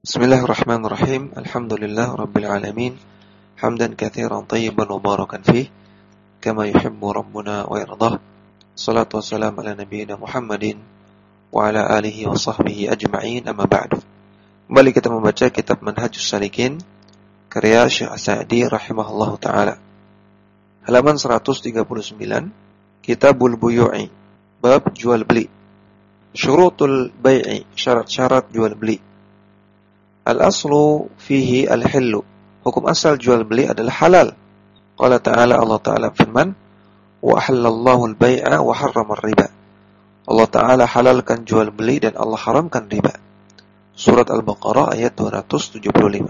Bismillahirrahmanirrahim. Alhamdulillah rabbil alamin. Hamdan katsiran tayyiban mubarakan fih kama yuhibbu rabbuna wa yardah. Salatu wassalamu ala nabiyyina Muhammadin wa ala alihi wa sahbihi ajma'in, amma ba'du. Kembali kita membaca kitab Manhajus Salikin karya Syekh As-Sa'di rahimahullahu taala. Halaman 139, Kitabul Buyu'i, bab jual beli. Syurutul bai'i, syarat-syarat jual beli. Al-aslu fihi al-hillu, hukum asal jual beli adalah halal. Qala ta'ala, Allah Ta'ala firman, wa ahallallahu al-bai'a wa harrama ar-riba. Allah Ta'ala halalkan jual beli dan Allah haramkan riba. Surat Al-Baqarah ayat 275.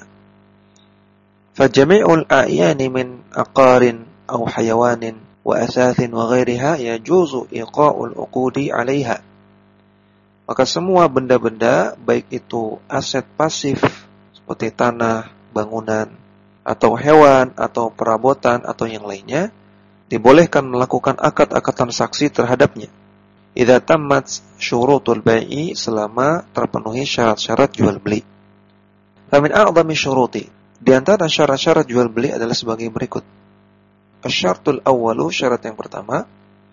Fajami'ul a'yani min aqarin aw hayawanin wa asathin wa ghairiha yajuzu iqa'ul uqudi 'alaiha. Maka semua benda-benda, baik itu aset pasif seperti tanah, bangunan, atau hewan, atau perabotan, atau yang lainnya, dibolehkan melakukan akad-akad transaksi terhadapnya. Idza tammat syurutul bai'i, selama terpenuhi syarat-syarat jual beli. Famin a'zami syuruti, di antara syarat-syarat jual beli adalah sebagai berikut. Asyartul awwalu, syarat yang pertama,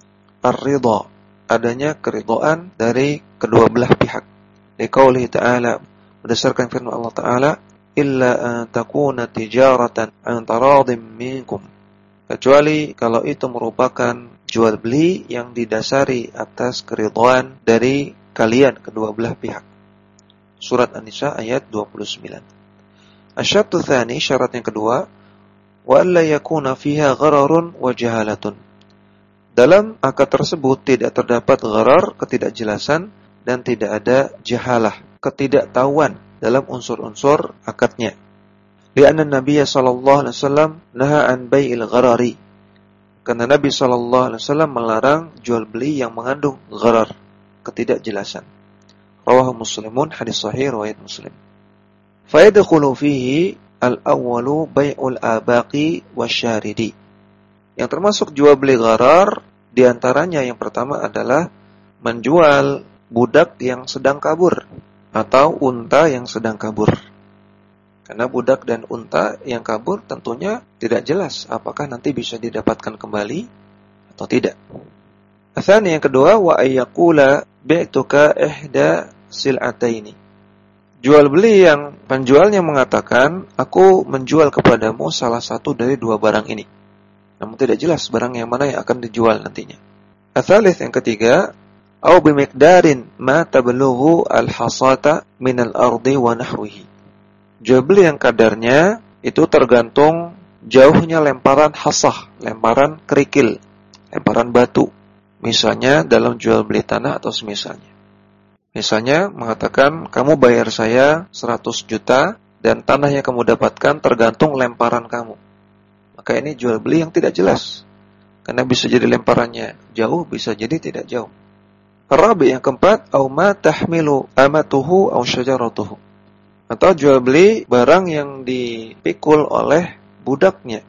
ar-ridha, adanya keridhaan dari kedua belah pihak. Liqaulihi ta'ala, berdasarkan firman Allah Ta'ala, illa an takuna tijaratan an taradim minkum, kecuali kalau itu merupakan jual beli yang didasari atas keridhaan dari kalian kedua belah pihak. Surat An-Nisa ayat 29. Asyartu tsani, syarat yang kedua, wa alla yakuna fiha ghararun wa jahalatun, dalam akad tersebut tidak terdapat gharar, ketidakjelasan, dan tidak ada jahalah, ketidaktahuan dalam unsur-unsur akadnya. Lianna Nabi sallallahu alaihi wasallam naha an bai'il gharari, karena Nabi sallallahu alaihi wasallam melarang jual beli yang mengandung gharar, ketidakjelasan. Rawahu Muslimun, hadis sahih riwayat Muslim. Fa yadkhulu fihi al-awwalu bai'ul abaqi wasyaridi. Yang termasuk jual beli gharar, di antaranya yang pertama adalah menjual budak yang sedang kabur atau unta yang sedang kabur. Karena budak dan unta yang kabur tentunya tidak jelas apakah nanti bisa didapatkan kembali atau tidak. Tsani, yang kedua, wa ayyaqula bi'tuka ihda sil'ataini. Jual beli yang penjualnya mengatakan, aku menjual kepadamu salah satu dari dua barang ini, namun tidak jelas barang yang mana yang akan dijual nantinya. Atsalits, yang ketiga, au bimiqdarin ma tablughu al-hasata min al-ardi wa nahwihi. Jual beli yang kadarnya itu tergantung jauhnya lemparan hasah, lemparan kerikil, lemparan batu. Misalnya dalam jual beli tanah atau semisalnya. Misalnya mengatakan, kamu bayar saya 100 juta dan tanah yang kamu dapatkan tergantung lemparan kamu. Maka ini jual beli yang tidak jelas, karena bisa jadi lemparannya jauh, bisa jadi tidak jauh. Rabi, yang keempat, au ma tahmilu amatuhu au syajaratuhu, atau jual beli barang yang dipikul oleh budaknya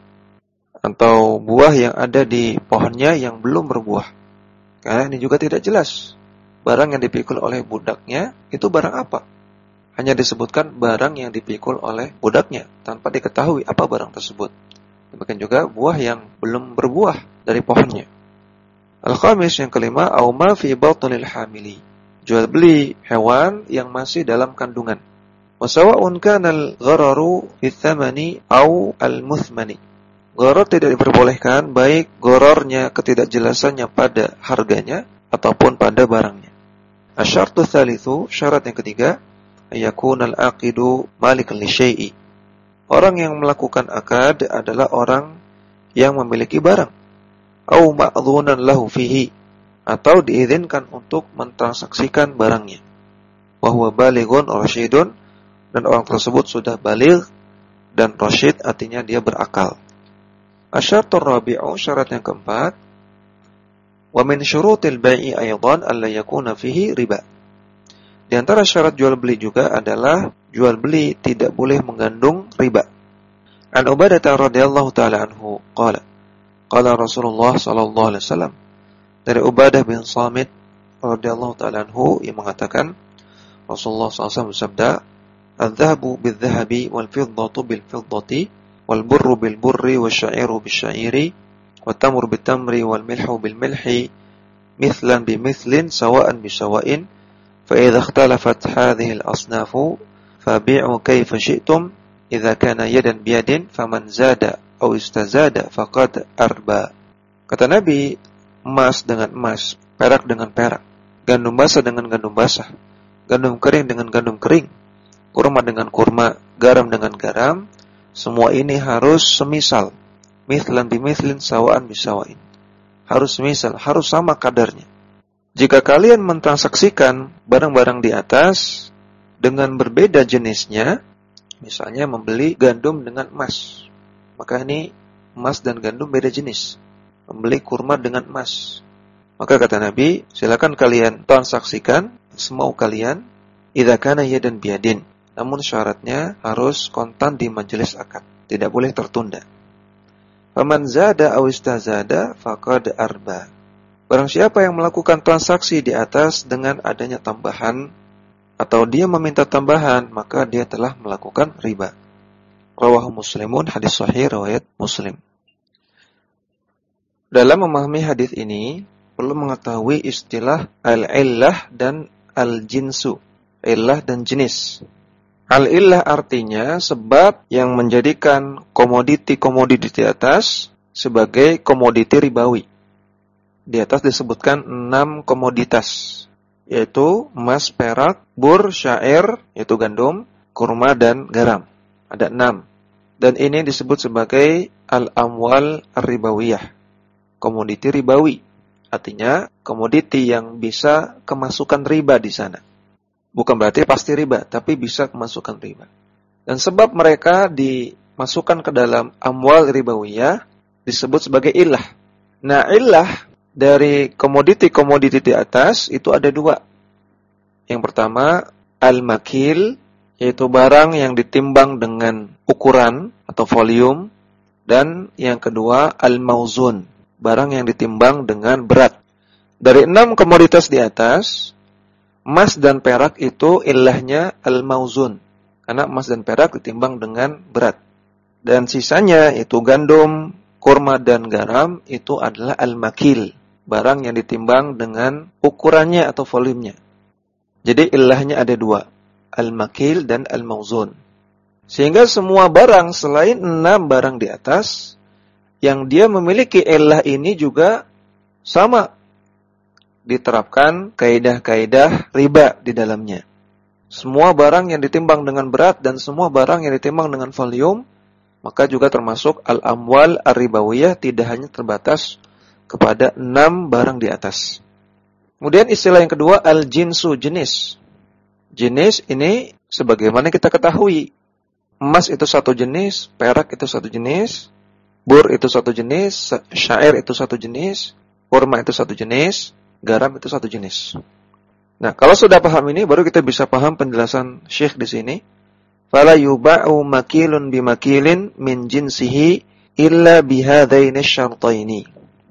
atau buah yang ada di pohonnya yang belum berbuah. Karena ini juga tidak jelas barang yang dipikul oleh budaknya itu barang apa. Hanya disebutkan barang yang dipikul oleh budaknya tanpa diketahui apa barang tersebut. Demikian juga buah yang belum berbuah dari pohonnya. Al-khamis, yang kelima, au ma fi batnil hamili, jual beli hewan yang masih dalam kandungan. Wa sawa'un kana al-ghararu fi thamani au al-muthmani. Gharar tidak diperbolehkan, baik ghararnya ketidakjelasannya pada harganya ataupun pada barangnya. Asyartu tsalitsu, syarat yang ketiga, ayakuna al-aqidu malikan li syai'i. Orang yang melakukan akad adalah orang yang memiliki barang. Au ma'dhunan lahu fihi, atau diizinkan untuk mentransaksikan barangnya. Wa huwa balighun rasyidun, dan orang tersebut sudah baligh dan rasyid artinya dia berakal. Asyartur rabi'u, syarat yang keempat, wa min syurutil bai'i aydan alla yakuna fihi riba. Di antara syarat jual beli juga adalah jual beli tidak boleh mengandung riba. An Ubadah radhiyallahu taala anhu qala, qala Rasulullah sallallahu alaihi wasallam, dari Ubadah bin Samit radhiyallahu taala anhu yang mengatakan, Rasulullah SAW bersabda, Al-dhahabu bil-dhahabi wal-fiddatu bil-fiddati wal-burru bil-burri wasya'iru bil-syairi wat-tamru bil-tamri wal-milhu bil-milhi mithlan bimithlin sawa'an bisawa'in fa idza ikhtalafat hadhihi al-asnafu fabi'u kayfa syi'tum idza kana yadan biyadin faman zada aw istazada faqad arba. Kata Nabi, emas dengan emas, perak dengan perak, gandum basah dengan gandum basah, gandum kering dengan gandum kering, kurma dengan kurma, garam dengan garam, semua ini harus semisal. Mithlan bimithlin sawa'an bisawain. Harus semisal, harus sama kadarnya. Jika kalian mentransaksikan barang-barang di atas dengan berbeda jenisnya, misalnya membeli gandum dengan emas, maka ini emas dan gandum beda jenis. Membeli kurma dengan emas, maka kata Nabi, silakan kalian transaksikan semau kalian, idza kana yadan biyadin. Namun syaratnya harus kontan di majelis akad, tidak boleh tertunda. Faman zada aw istazada faqad arba. Barang siapa yang melakukan transaksi di atas dengan adanya tambahan atau dia meminta tambahan, maka dia telah melakukan riba. Rawahu Muslimun, hadis sahih riwayat Muslim. Dalam memahami hadis ini perlu mengetahui istilah al-illah dan al-jinsu. Illah dan jenis. Al-illah artinya sebab yang menjadikan komoditi-komoditi di atas sebagai komoditi ribawi. Di atas disebutkan 6 komoditas, yaitu emas, perak, bur, syair, yaitu gandum, kurma, dan garam. Ada 6. Dan ini disebut sebagai al-amwal ar-ribawiyah, komoditi ribawi. Artinya komoditi yang bisa kemasukan riba di sana. Bukan berarti pasti riba, tapi bisa kemasukan riba. Dan sebab mereka dimasukkan ke dalam amwal ribawiyah disebut sebagai illah. Nah, illah dari komoditi-komoditi di atas itu ada 2. Yang pertama, al-makil, yaitu barang yang ditimbang dengan ukuran atau volume. Dan yang kedua, al-mauzun, barang yang ditimbang dengan berat. Dari 6 komoditas di atas, emas dan perak itu illahnya al-mauzun, karena emas dan perak ditimbang dengan berat. Dan sisanya itu gandum, kurma, dan garam itu adalah al-makil, barang yang ditimbang dengan ukurannya atau volumenya. Jadi illahnya ada 2, al-makil dan al-mauzun. Sehingga semua barang selain 6 barang di atas, yang dia memiliki illah ini juga sama, diterapkan kaidah-kaidah riba di dalamnya. Semua barang yang ditimbang dengan berat dan semua barang yang ditimbang dengan volume, maka juga termasuk al-amwal ar-ribawiyah, tidak hanya terbatas kepada 6 barang di atas. Kemudian istilah yang kedua, al-jinsu, jenis. Jenis ini sebagaimana kita ketahui, emas itu satu jenis, perak itu satu jenis, bur itu satu jenis, syair itu satu jenis, kurma itu satu jenis, garam itu satu jenis. Nah, kalau sudah paham ini, baru kita bisa paham penjelasan Syekh di sini. Fala yuba'u makilun bimakilin min jinsihi illa bihadaini syartaini.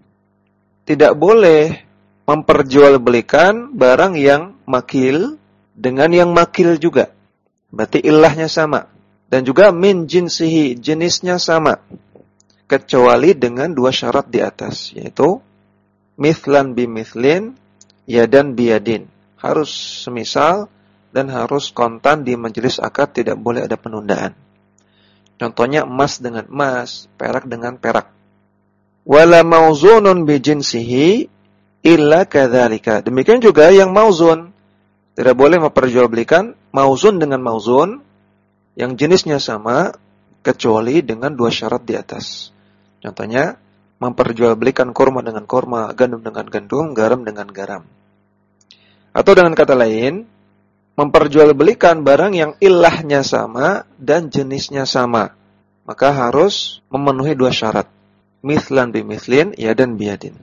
Tidak boleh memperjualbelikan barang yang makil dengan yang makil juga. Berarti ilahnya sama. Dan juga min jinsihi, jenisnya sama. Kecuali dengan 2 syarat di atas, yaitu mithlan bimithlin, yadan biyadin. Harus semisal dan harus kontan di majelis akad, tidak boleh ada penundaan. Contohnya emas dengan emas, perak dengan perak. Wala mauzunun bijinsihi illa kadzalika. Demikian juga yang mauzun. Tidak boleh memperjualbelikan mauzun dengan mauzun yang jenisnya sama kecuali dengan 2 syarat di atas. Contohnya memperjualbelikan kurma dengan kurma, gandum dengan gandum, garam dengan garam. Atau dengan kata lain, memperjualbelikan barang yang ilahnya sama dan jenisnya sama. Maka harus memenuhi 2 syarat. Mithlan bimithlin, yadan biyadin.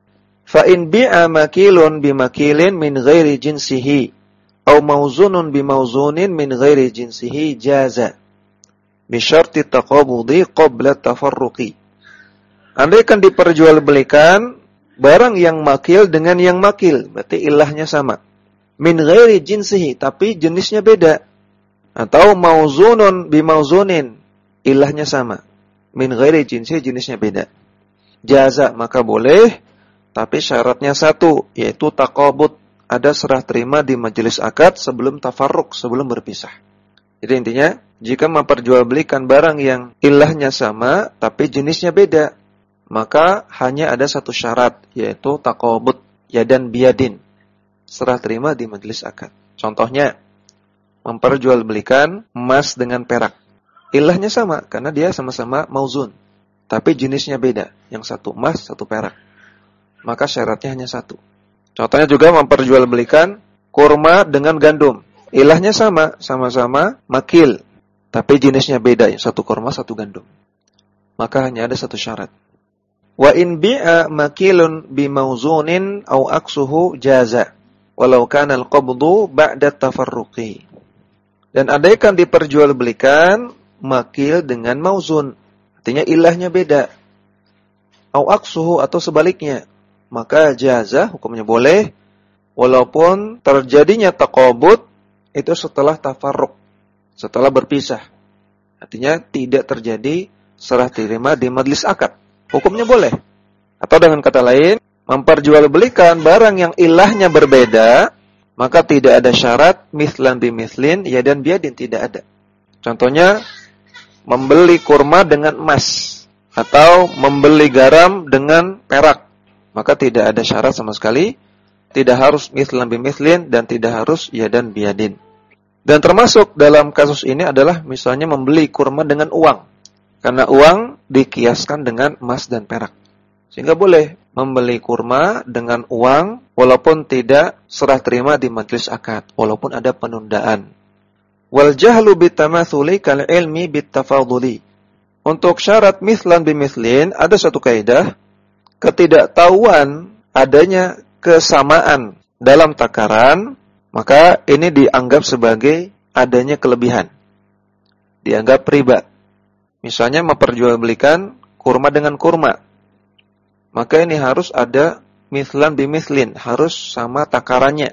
Fa in bi'a makilun bimakilin min ghairi jinsihi aw mauzunun bimauzunin min ghairi jinsihi jaza bi syarti taqabudi qabla tafarruqi. Andaikan diperjualbelikan barang yang makil dengan yang makil, berarti ilahnya sama. Min ghairi jinsihi, tapi jenisnya beda. Atau mauzunun bimauzunin, ilahnya sama. Min ghairi jinsi, jenisnya beda. Jaza, maka boleh, tapi syaratnya satu, yaitu taqabud. Ada serah terima di majelis akad sebelum tafarruq, sebelum berpisah. Jadi intinya, jika memperjualbelikan barang yang ilahnya sama, tapi jenisnya beda, maka hanya ada satu syarat, yaitu taqabud, yadan biyadin. Serah terima di majelis akad. Contohnya, memperjualbelikan emas dengan perak. Ilahnya sama, karena dia sama-sama mauzun. Tapi jenisnya beda. Yang satu emas, satu perak. Maka syaratnya hanya satu. Contohnya juga memperjualbelikan kurma dengan gandum. Ilahnya sama, sama-sama makil. Tapi jenisnya beda. Yang satu kurma, satu gandum. Maka hanya ada satu syarat. Wa in bi'a makilun bimauzunin au aksuhu jaza. Walau kana al-qabdu ba'da tafarruqi. Dan andaikan diperjualbelikan makil dengan mauzun, artinya ilahnya beda. Au aksuhu atau sebaliknya, maka jaza, hukumnya boleh, walaupun terjadinya taqabud itu setelah tafarruq, setelah berpisah. Artinya tidak terjadi serah terima di majelis akad. Hukumnya boleh. Atau dengan kata lain, memperjualbelikan barang yang ilahnya berbeda, maka tidak ada syarat mislan bimislin, yadan biyadin, tidak ada. Contohnya, membeli kurma dengan emas, atau membeli garam dengan perak, maka tidak ada syarat sama sekali, tidak harus mislan bimislin, dan tidak harus yadan biyadin. Dan termasuk dalam kasus ini adalah misalnya membeli kurma dengan uang, karena uang dikiaskan dengan emas dan perak. Sehingga boleh membeli kurma dengan uang walaupun tidak serah terima di majelis akad, walaupun ada penundaan. Wal jahlu bitamatsuli kal ilmi bittafaduli. Untuk syarat mislan bimislin ada satu kaidah, ketidaktahuan adanya kesamaan dalam takaran, maka ini dianggap sebagai adanya kelebihan. Dianggap riba. Misalnya memperjualbelikan kurma dengan kurma, maka ini harus ada mislan bimislin, harus sama takarannya.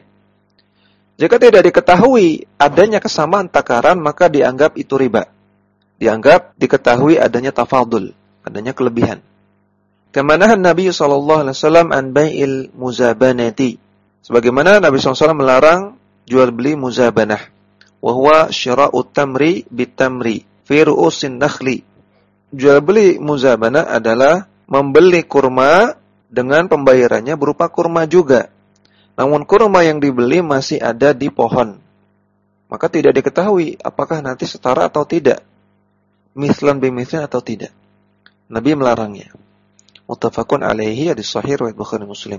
Jika tidak diketahui adanya kesamaan takaran, maka dianggap itu riba. Dianggap diketahui adanya tafadul, adanya kelebihan. Kemanahan Nabi SAW an bai'il muzabanati. Sebagaimana Nabi SAW melarang jual beli muzabanah. Wahuwa syira'ut tamri bitamri fi ru'usin nakhli. Jual beli muzabanah adalah membeli kurma dengan pembayarannya berupa kurma juga. Namun kurma yang dibeli masih ada di pohon. Maka tidak diketahui apakah nanti setara atau tidak. Mislan bimislin atau tidak. Nabi melarangnya. Muttafaqun alaihi, hadits sahih riwayat Bukhari Muslim.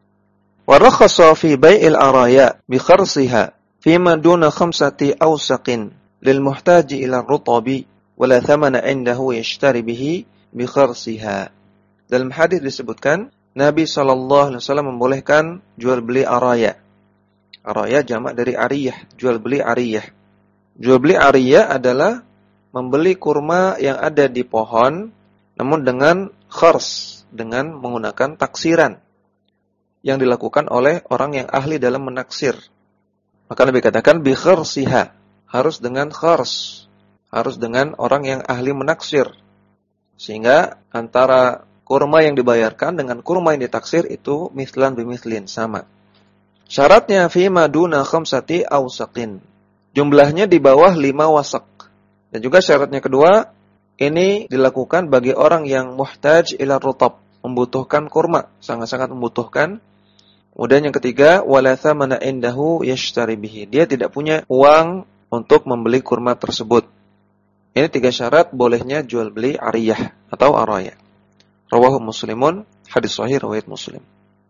Wa rakhasa fi bai'il araya bi kharsiha fima duna khamsati awsaqin lil muhtaji ila ar-rutabi wa la thamana indahu yashtari bihi bi kharsiha. Dalam hadis disebutkan, Nabi SAW membolehkan jual beli araya. Araya jamak dari ariyah, jual beli ariyah. Jual beli ariyah adalah membeli kurma yang ada di pohon, namun dengan khars, dengan menggunakan taksiran, yang dilakukan oleh orang yang ahli dalam menaksir. Maka Nabi katakan, bi kharsiha, harus dengan khars, harus dengan orang yang ahli menaksir. Sehingga antara kurma yang dibayarkan dengan kurma yang ditaksir itu mislan bimislin, sama. Syaratnya fima duna khamsati awsaqin. Jumlahnya di bawah 5 wasak. Dan juga syaratnya kedua, ini dilakukan bagi orang yang muhtaj ila rutab, membutuhkan kurma, sangat-sangat membutuhkan. Kemudian yang ketiga, wala thamana indahu yashtari bihi. Dia tidak punya uang untuk membeli kurma tersebut. Ini 3 syarat bolehnya jual beli ariyah atau araya. Rawahu Muslimun, hadis sahih riwayat Muslim.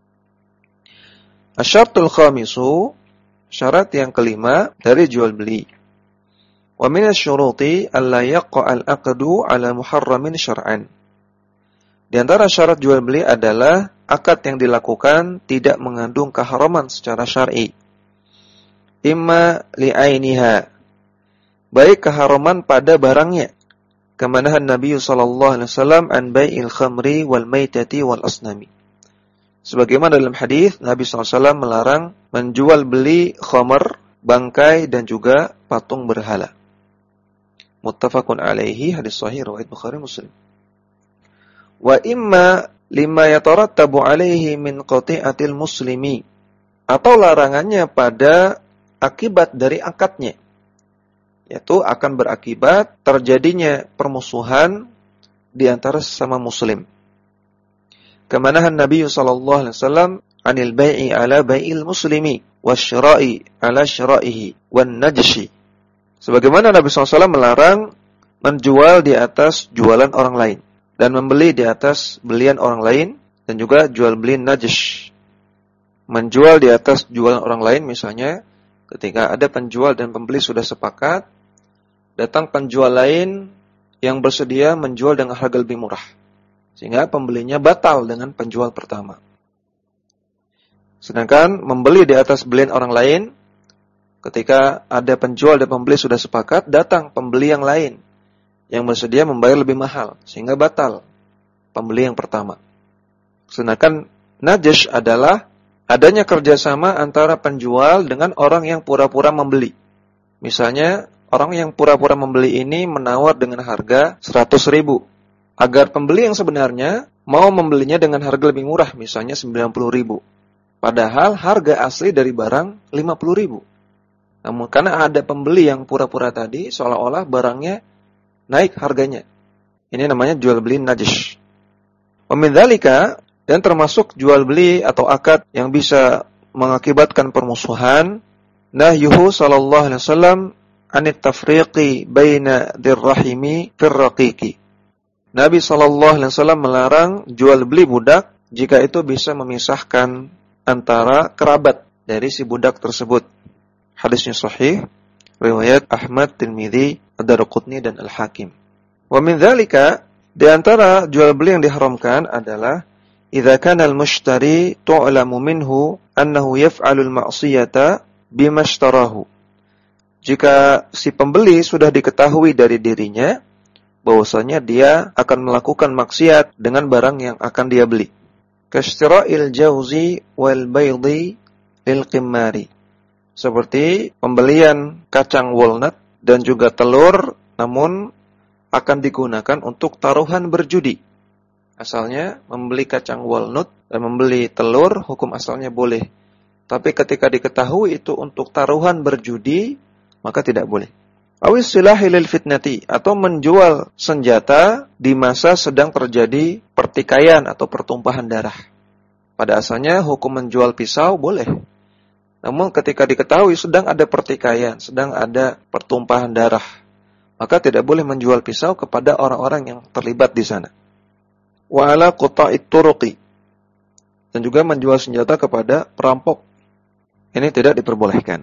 Asyartul khamisu, syarat yang kelima dari jual beli. Wa min asy-syuruti alla yaqa'al aqdu 'ala muharramin syar'an. Di antara syarat jual beli adalah akad yang dilakukan tidak mengandung keharaman secara syar'i. Imma li'ainiha, baik keharaman pada barangnya. Kemanahan Nabi SAW an bai'il khamri wal maitati wal asnami. Sebagaimana dalam hadis Nabi SAW melarang menjual beli khamr, bangkai dan juga patung berhala. Muttafaqun alaihi, hadis sahih riwayat Bukhari Muslim. Wa imma lima yatarattabu alaihi min qati'atil muslimi, atau larangannya pada akibat dari akadnya, yaitu akan berakibat terjadinya permusuhan di antara sesama muslim. Kemanahan Nabi sallallahu alaihi wasallam anil bai'i ala bai'il muslimi wasyra'i ala syra'ihi wan najshi. Sebagaimana Nabi SAW melarang menjual di atas jualan orang lain dan membeli di atas belian orang lain, dan juga jual beli najsh. Menjual di atas jualan orang lain, misalnya ketika ada penjual dan pembeli sudah sepakat, datang penjual lain yang bersedia menjual dengan harga lebih murah, sehingga pembelinya batal dengan penjual pertama. Sedangkan membeli di atas belian orang lain, ketika ada penjual dan pembeli sudah sepakat, datang pembeli yang lain yang bersedia membayar lebih mahal, sehingga batal pembeli yang pertama. Sedangkan najsh adalah adanya kerjasama antara penjual dengan orang yang pura-pura membeli. Misalnya, orang yang pura-pura membeli ini menawar dengan harga 100.000, agar pembeli yang sebenarnya mau membelinya dengan harga lebih murah, misalnya 90.000. Padahal harga asli dari barang 50.000. Namun karena ada pembeli yang pura-pura tadi, seolah-olah barangnya naik harganya. Ini namanya jual beli najsh. Wa min dzalika, dan termasuk jual beli atau akad yang bisa mengakibatkan permusuhan, nahyuhu sallallahu alaihi wasallam anit tafriqi baina dirrahimi fir raqiqi. Nabi sallallahu alaihi wasallam melarang jual beli budak jika itu bisa memisahkan antara kerabat dari si budak tersebut. Hadisnya sahih, riwayat Ahmad, Tirmidzi, Ad-Darqutni dan Al-Hakim. Wa min dzalika, di antara jual beli yang diharamkan adalah idza kana al-mushtari tu'lamu minhu annahu yaf'alu al-ma'siyata bima ishtarahu. Jika si pembeli sudah diketahui dari dirinya bahwasanya dia akan melakukan maksiat dengan barang yang akan dia beli. Kastira'il jauzi wal baydi lil qimmari. Seperti pembelian kacang walnut dan juga telur, namun akan digunakan untuk taruhan berjudi. Asalnya membeli kacang walnut dan membeli telur, hukum asalnya boleh. Tapi ketika diketahui itu untuk taruhan berjudi, maka tidak boleh. Awis silahi lil fitnati, atau menjual senjata di masa sedang terjadi pertikaian atau pertumpahan darah. Pada asalnya hukum menjual pisau boleh. Namun ketika diketahui sedang ada pertikaian, sedang ada pertumpahan darah, maka tidak boleh menjual pisau kepada orang-orang yang terlibat di sana. Wa ala quta'it turuqi, dan juga menjual senjata kepada perampok. Ini tidak diperbolehkan.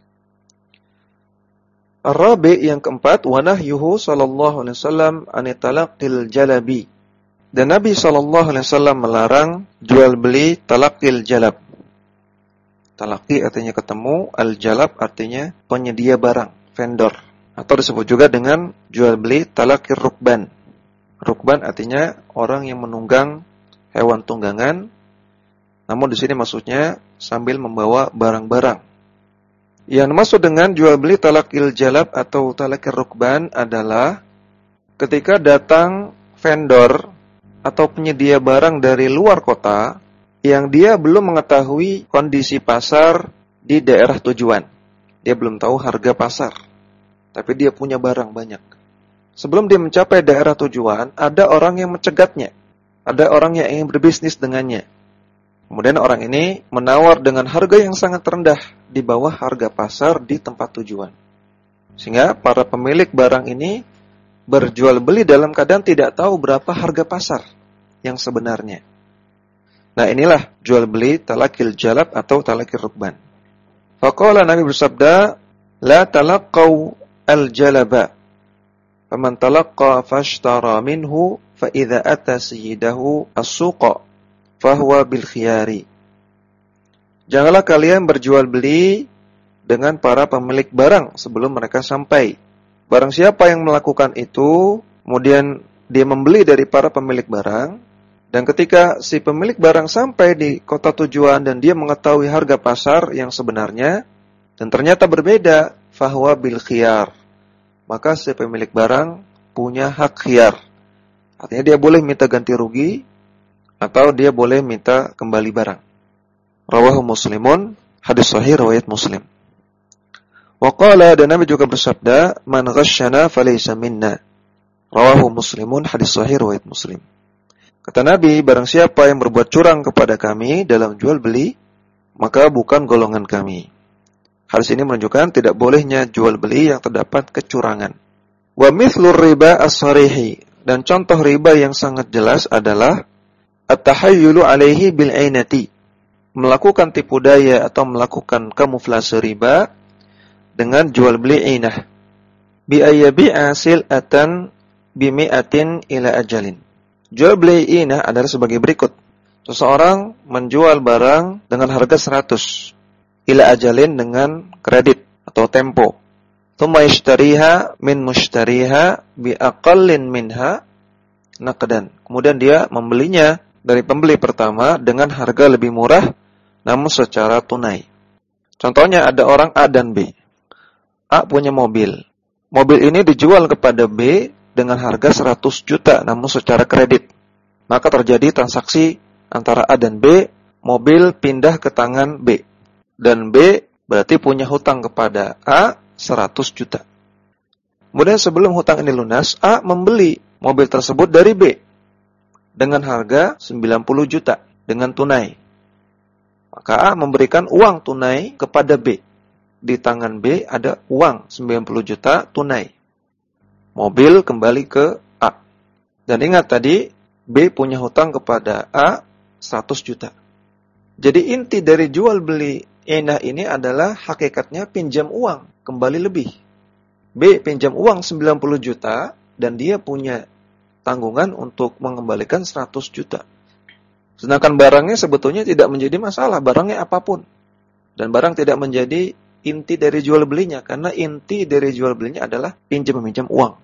Ar-rabi' yang keempat, wa nahyuhu sallallahu alaihi wasallam an talaqil jalabi. Dan Nabi sallallahu alaihi wasallam melarang jual beli talaqil jalab. Talaqi artinya ketemu, al-jalab artinya penyedia barang, vendor. Atau disebut juga dengan jual beli talaqir rukban. Rukban artinya orang yang menunggang hewan tunggangan. Namun di sini maksudnya sambil membawa barang-barang. Yang maksud dengan jual beli talaqil jalab atau talaqir rukban adalah ketika datang vendor atau penyedia barang dari luar kota yang dia belum mengetahui kondisi pasar di daerah tujuan. Dia belum tahu harga pasar, tapi dia punya barang banyak. Sebelum dia mencapai daerah tujuan, ada orang yang mencegatnya. Ada orang yang ingin berbisnis dengannya. Kemudian orang ini menawar dengan harga yang sangat rendah di bawah harga pasar di tempat tujuan. Sehingga para pemilik barang ini berjual beli dalam keadaan tidak tahu berapa harga pasar yang sebenarnya. Nah, inilah jual beli talaqil jalab atau talaqir rukban. Faqala, Nabi bersabda, la talaqqau al-jalaba. Faman talaqqa fashtara minhu fa idza ata sayyidahu as-suqa fa huwa bil khiyari. Janganlah kalian berjual beli dengan para pemilik barang sebelum mereka sampai. Barang siapa yang melakukan itu, kemudian dia membeli dari para pemilik barang, dan ketika si pemilik barang sampai di kota tujuan dan dia mengetahui harga pasar yang sebenarnya, dan ternyata berbeda, fahuwa bil khiyar. Maka si pemilik barang punya hak khiyar. Artinya dia boleh minta ganti rugi atau dia boleh minta kembali barang. Rawahu Muslimun, hadis sahih riwayat Muslim. Wa qala, dan Nabi juga bersabda, man ghasyana falaysa minna. Rawahu Muslimun, hadis sahih riwayat Muslim. Kata Nabi, barang siapa yang berbuat curang kepada kami dalam jual beli, maka bukan golongan kami. Hadis ini menunjukkan tidak bolehnya jual beli yang terdapat kecurangan. Wa mithlur riba as-sarihi, dan contoh riba yang sangat jelas adalah at-tahayyulu alaihi bil ainati, melakukan tipu daya atau melakukan kamuflase riba dengan jual beli ainah. Bi ayyabi'a sil'atan bi mi'atin ila ajalin. Jual beli ainah adalah sebagai berikut. Seseorang menjual barang dengan harga 100 ila ajalin, dengan kredit atau tempo. Tsumma yashtariha min mushtariha bi aqallin minha naqdan. Kemudian dia membelinya dari pembeli pertama dengan harga lebih murah namun secara tunai. Contohnya ada orang A dan B. A punya mobil. Mobil ini dijual kepada B dengan harga 100 juta namun secara kredit. Maka terjadi transaksi antara A dan B, mobil pindah ke tangan B. Dan B berarti punya hutang kepada A 100 juta. Kemudian sebelum hutang ini lunas, A membeli mobil tersebut dari B dengan harga 90 juta dengan tunai. Maka A memberikan uang tunai kepada B. Di tangan B ada uang 90 juta tunai. Mobil kembali ke A. Dan ingat tadi, B punya hutang kepada A 100 juta. Jadi inti dari jual beli ainah ini adalah hakikatnya pinjam uang kembali lebih. B pinjam uang 90 juta dan dia punya tanggungan untuk mengembalikan 100 juta. Sedangkan barangnya sebetulnya tidak menjadi masalah, barangnya apapun. Dan barang tidak menjadi inti dari jual belinya, karena inti dari jual belinya adalah pinjam meminjam uang.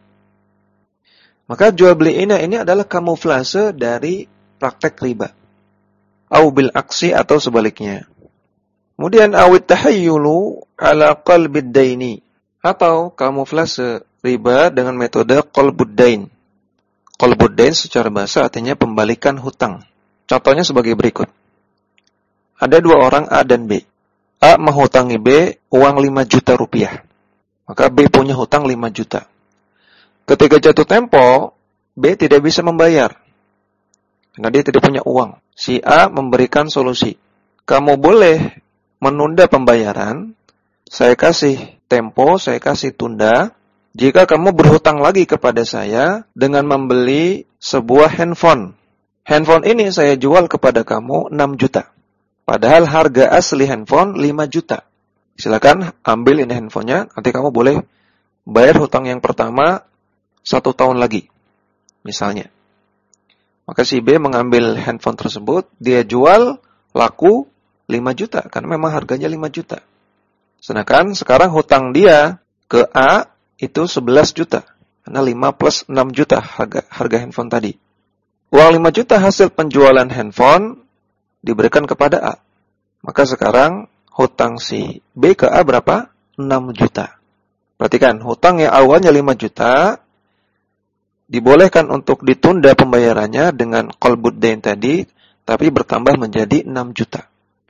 Maka jual beli ainah ini adalah kamuflase dari praktek riba. Au bil aksi, atau sebaliknya. Kemudian awit tahayyulu ala qalbid daini, atau kamuflase riba dengan metode qalbud dain. Qalbud dain secara bahasa artinya pembalikan hutang. Contohnya sebagai berikut. Ada dua orang A dan B. A menghutangi B uang 5 juta rupiah. Maka B punya hutang 5 juta. Ketika jatuh tempo, B tidak bisa membayar. Karena dia tidak punya uang. Si A memberikan solusi. Kamu boleh menunda pembayaran, saya kasih tempo, saya kasih tunda, jika kamu berhutang lagi kepada saya dengan membeli sebuah handphone. Handphone ini saya jual kepada kamu 6 juta. Padahal harga asli handphone 5 juta. Silakan ambil ini handphonenya, nanti kamu boleh bayar hutang yang pertama 1 tahun lagi. Misalnya. Maka si B mengambil handphone tersebut, dia jual, laku 5 juta, karena memang harganya 5 juta. Sedangkan sekarang hutang dia ke A itu 11 juta. Karena 5 plus 6 juta harga handphone tadi. Uang 5 juta hasil penjualan handphone diberikan kepada A. Maka sekarang hutang si B ke A berapa? 6 juta. Perhatikan, hutang yang awalnya 5 juta dibolehkan untuk ditunda pembayarannya dengan qalbud dain tadi, tapi bertambah menjadi 6 juta.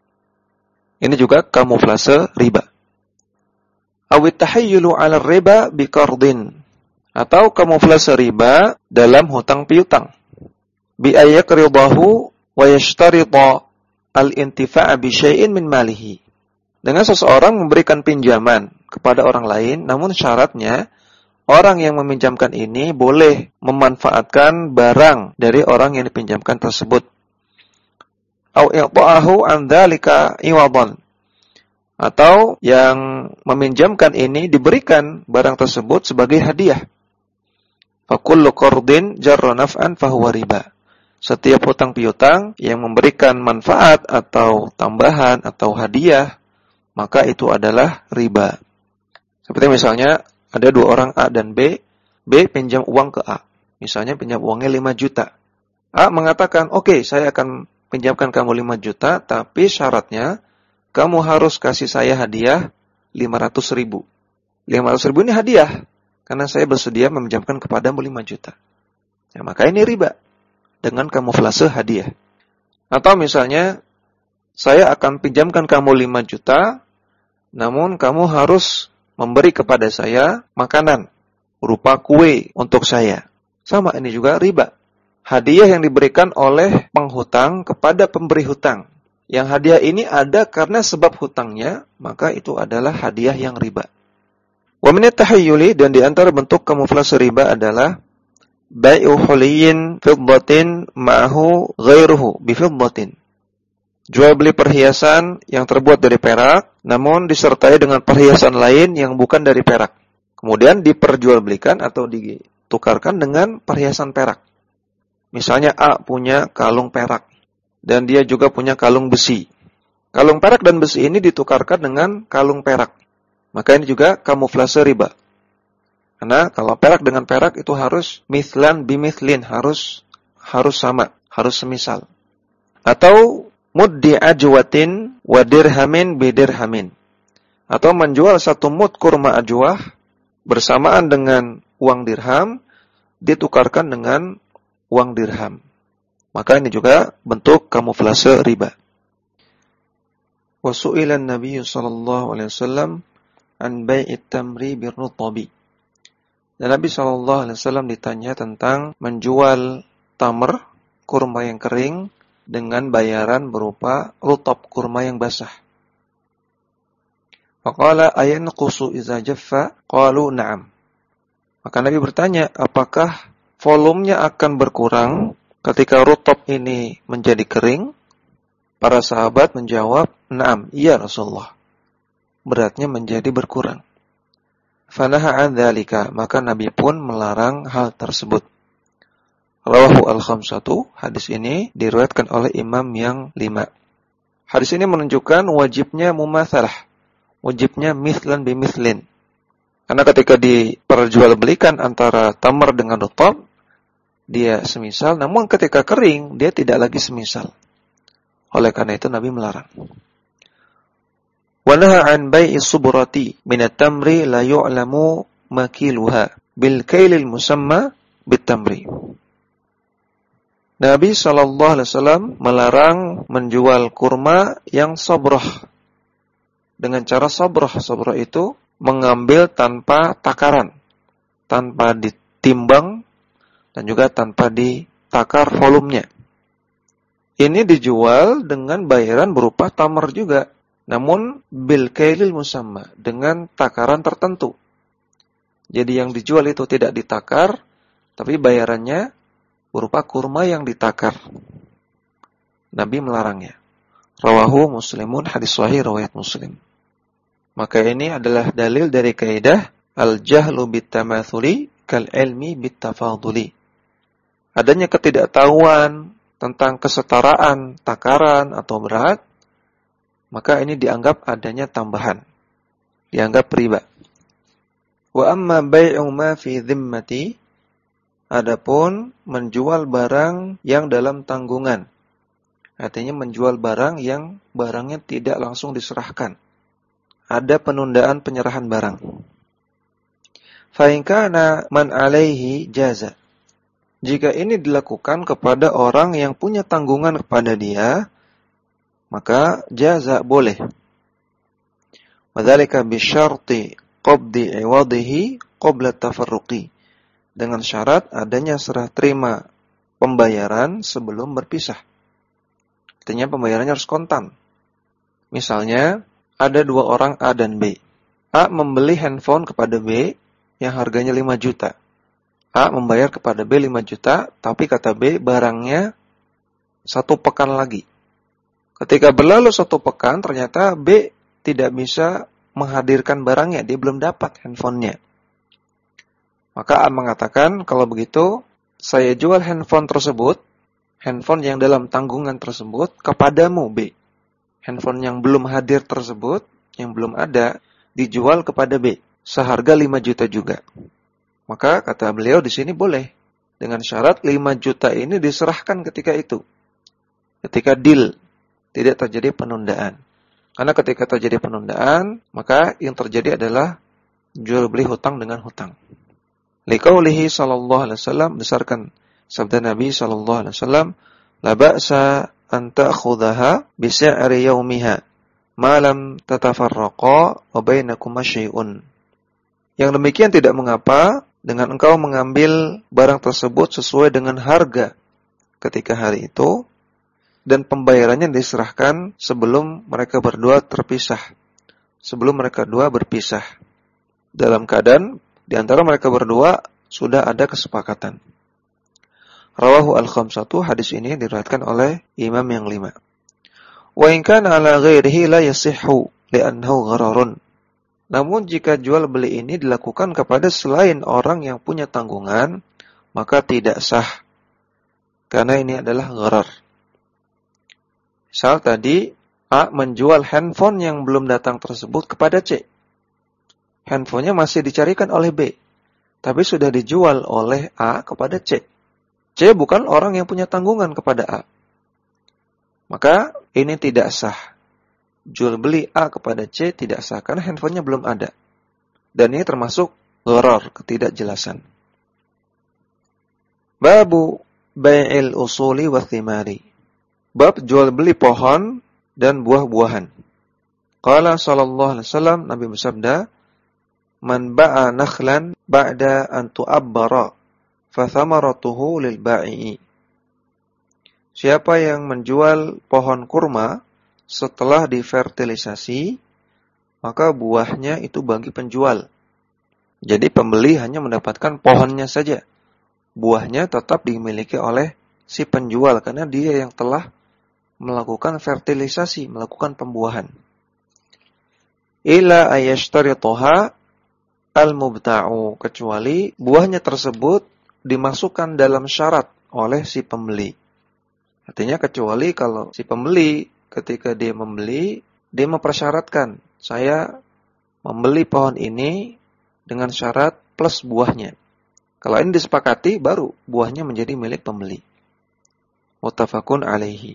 Ini juga kamuflase riba. Awit tahayyulu 'ala riba biqardin, atau kamuflase riba dalam hutang piutang. Bi ayyaqridahu wa yashtarita al-intifa'a bi syai'in min malihi. Dengan seseorang memberikan pinjaman kepada orang lain, namun syaratnya orang yang meminjamkan ini boleh memanfaatkan barang dari orang yang dipinjamkan tersebut. Au i'ta'ahu an dzalika iwadan, atau yang meminjamkan ini diberikan barang tersebut sebagai hadiah. Fa kullu qardin jarra naf'an fa huwa riba. Setiap hutang piutang yang memberikan manfaat atau tambahan atau hadiah, maka itu adalah riba. Seperti misalnya ada dua orang A dan B. B pinjam uang ke A. Misalnya pinjam uangnya 5 juta. A mengatakan, oke, saya akan pinjamkan kamu 5 juta, tapi syaratnya kamu harus kasih saya hadiah 500.000. 500.000 ini hadiah, karena saya bersedia meminjamkan kepadamu 5 juta. Ya, maka ini riba dengan kamuflase hadiah. Atau misalnya, saya akan pinjamkan kamu 5 juta, namun kamu harus memberi kepada saya makanan berupa kue untuk saya. Sama, ini juga riba. Hadiah yang diberikan oleh penghutang kepada pemberi hutang. Yang hadiah ini ada karena sebab hutangnya, maka itu adalah hadiah yang riba. Wa min at-tahayyuli, dan di antara bentuk kamuflase riba adalah bai'u huliyyin fiddatin ma'ahu ghairuhu bi fiddatin. Jual beli perhiasan yang terbuat dari perak, namun disertai dengan perhiasan lain yang bukan dari perak. Kemudian diperjualbelikan atau ditukarkan dengan perhiasan perak. Misalnya A punya kalung perak, dan dia juga punya kalung besi. Kalung perak dan besi ini ditukarkan dengan kalung perak. Maka ini juga kamuflase riba. Karena kalau perak dengan perak itu harus mithlan bimithlin, harus sama, harus semisal. Atau muddi ajwatin wa dirhamin bidirhamin. Atau menjual satu mud kurma ajwah bersamaan dengan uang dirham, ditukarkan dengan uang dirham. Maka ini juga bentuk kamuflase riba. Wa su'ila an-nabiy sallallahu alaihi wasallam an bai'it tamri birrutabi. Dan Nabi sallallahu alaihi wasallam ditanya tentang menjual tamr, kurma yang kering, dengan bayaran berupa rutab, kurma yang basah. Faqala ayanqusu idza jaffa? Qalu na'am. Maka Nabi bertanya, apakah volumenya akan berkurang ketika rutab ini menjadi kering? Para sahabat menjawab, na'am, iya Rasulullah. Beratnya menjadi berkurang. Fanaha an dzalika, maka Nabi pun melarang hal tersebut. Rawahu al-khamsatu, hadis ini diriwayatkan oleh imam yang 5. Hadis ini menunjukkan wajibnya mumatsalah, wajibnya mithlan bimithlin. Karena ketika diperjualbelikan antara tamar dengan rutab, dia semisal, namun ketika kering, dia tidak lagi semisal. Oleh karena itu Nabi melarang. Wa naha an bai'i subrati min at-tamri la yu'lamu makiluha bil kailil musamma bit-tamri. Nabi SAW melarang menjual kurma yang sabrah. Dengan cara sabrah. Sabrah itu mengambil tanpa takaran, tanpa ditimbang, dan juga tanpa ditakar volumenya. Ini dijual dengan bayaran berupa tamar juga, namun bil kailil musamma, dengan takaran tertentu. Jadi yang dijual itu tidak ditakar, tapi bayarannya berupa kurma yang ditakar. Nabi melarangnya. Rawahu Muslimun, hadis sahih riwayat Muslim. Maka ini adalah dalil dari kaidah al-jahlu bit-tamatsuli kal ilmi bit-tafaduli. Adanya ketidaktahuan tentang kesetaraan takaran atau berat, maka ini dianggap adanya tambahan, dianggap riba. Wa amma bai'u ma fi dhimmati, adapun menjual barang yang dalam tanggungan. Artinya menjual barang yang barangnya tidak langsung diserahkan. Ada penundaan penyerahan barang. Fa in kana man alaihi jaza. Jika ini dilakukan kepada orang yang punya tanggungan kepada dia, maka jaza boleh. Wa dzalika bi syarti qabdi 'iwadhihi qabla tafarruqi. Dengan syarat adanya serah terima pembayaran sebelum berpisah. Artinya pembayarannya harus kontan. Misalnya, ada 2 orang A dan B. A membeli handphone kepada B yang harganya 5 juta. A membayar kepada B 5 juta, tapi kata B barangnya 1 pekan lagi. Ketika berlalu 1 pekan, ternyata B tidak bisa menghadirkan barangnya, dia belum dapat handphonenya. Maka A mengatakan, kalau begitu, saya jual handphone tersebut, handphone yang dalam tanggungan tersebut, kepadamu B. Handphone yang belum hadir tersebut, yang belum ada, dijual kepada B, seharga 5 juta juga. Maka kata beliau di sini boleh, dengan syarat 5 juta ini diserahkan ketika itu. Ketika deal, tidak terjadi penundaan. Karena ketika terjadi penundaan, maka yang terjadi adalah jual beli hutang dengan hutang. Liqaulihi sallallahu alaihi wasallam, berdasarkan sabda Nabi sallallahu alaihi wasallam, la ba'sa an ta'khudhaha bi sa'ri yaumiha ma lam tatafarraqa wa bainakuma syai'un. Yang demikian tidak mengapa dengan engkau mengambil barang tersebut sesuai dengan harga ketika hari itu, dan pembayarannya diserahkan sebelum mereka berdua terpisah, sebelum mereka dua berpisah, dalam keadaan di antara mereka berdua sudah ada kesepakatan. Rawahu al-khamsatu, hadis ini diriwayatkan oleh imam yang 5. Wa in kana ala ghairihi la yasihhu li'annahu ghararun. Namun jika jual beli ini dilakukan kepada selain orang yang punya tanggungan, maka tidak sah. Karena ini adalah gharar. Misal tadi A menjual handphone yang belum datang tersebut kepada C. Handphonenya masih dicarikan oleh B, tapi sudah dijual oleh A kepada C. C bukan orang yang punya tanggungan kepada A. Maka ini tidak sah. Jual beli A kepada C tidak sah karena handphonenya belum ada. Dan ini termasuk gharar, ketidakjelasan. Babu bai'il usuli wa thimari. Bab jual beli pohon dan buah-buahan. Qala sallallahu alaihi wasallam, Nabi bersabda, man ba'a nakhlan ba'da an tu'abbara fa thamaratuhu lil ba'i. Siapa yang menjual pohon kurma setelah difertilisasi, maka buahnya itu bagi penjual. Jadi pembeli hanya mendapatkan pohonnya saja. Buahnya tetap dimiliki oleh si penjual karena dia yang telah melakukan fertilisasi, melakukan pembuahan. Ila ayashtarituha al-mubta'u, kecuali buahnya tersebut dimasukkan dalam syarat oleh si pembeli. Artinya kecuali kalau si pembeli ketika dia membeli, dia mempersyaratkan, saya membeli pohon ini dengan syarat plus buahnya. Kalau ini disepakati, baru buahnya menjadi milik pembeli. Muttafaqun alaihi.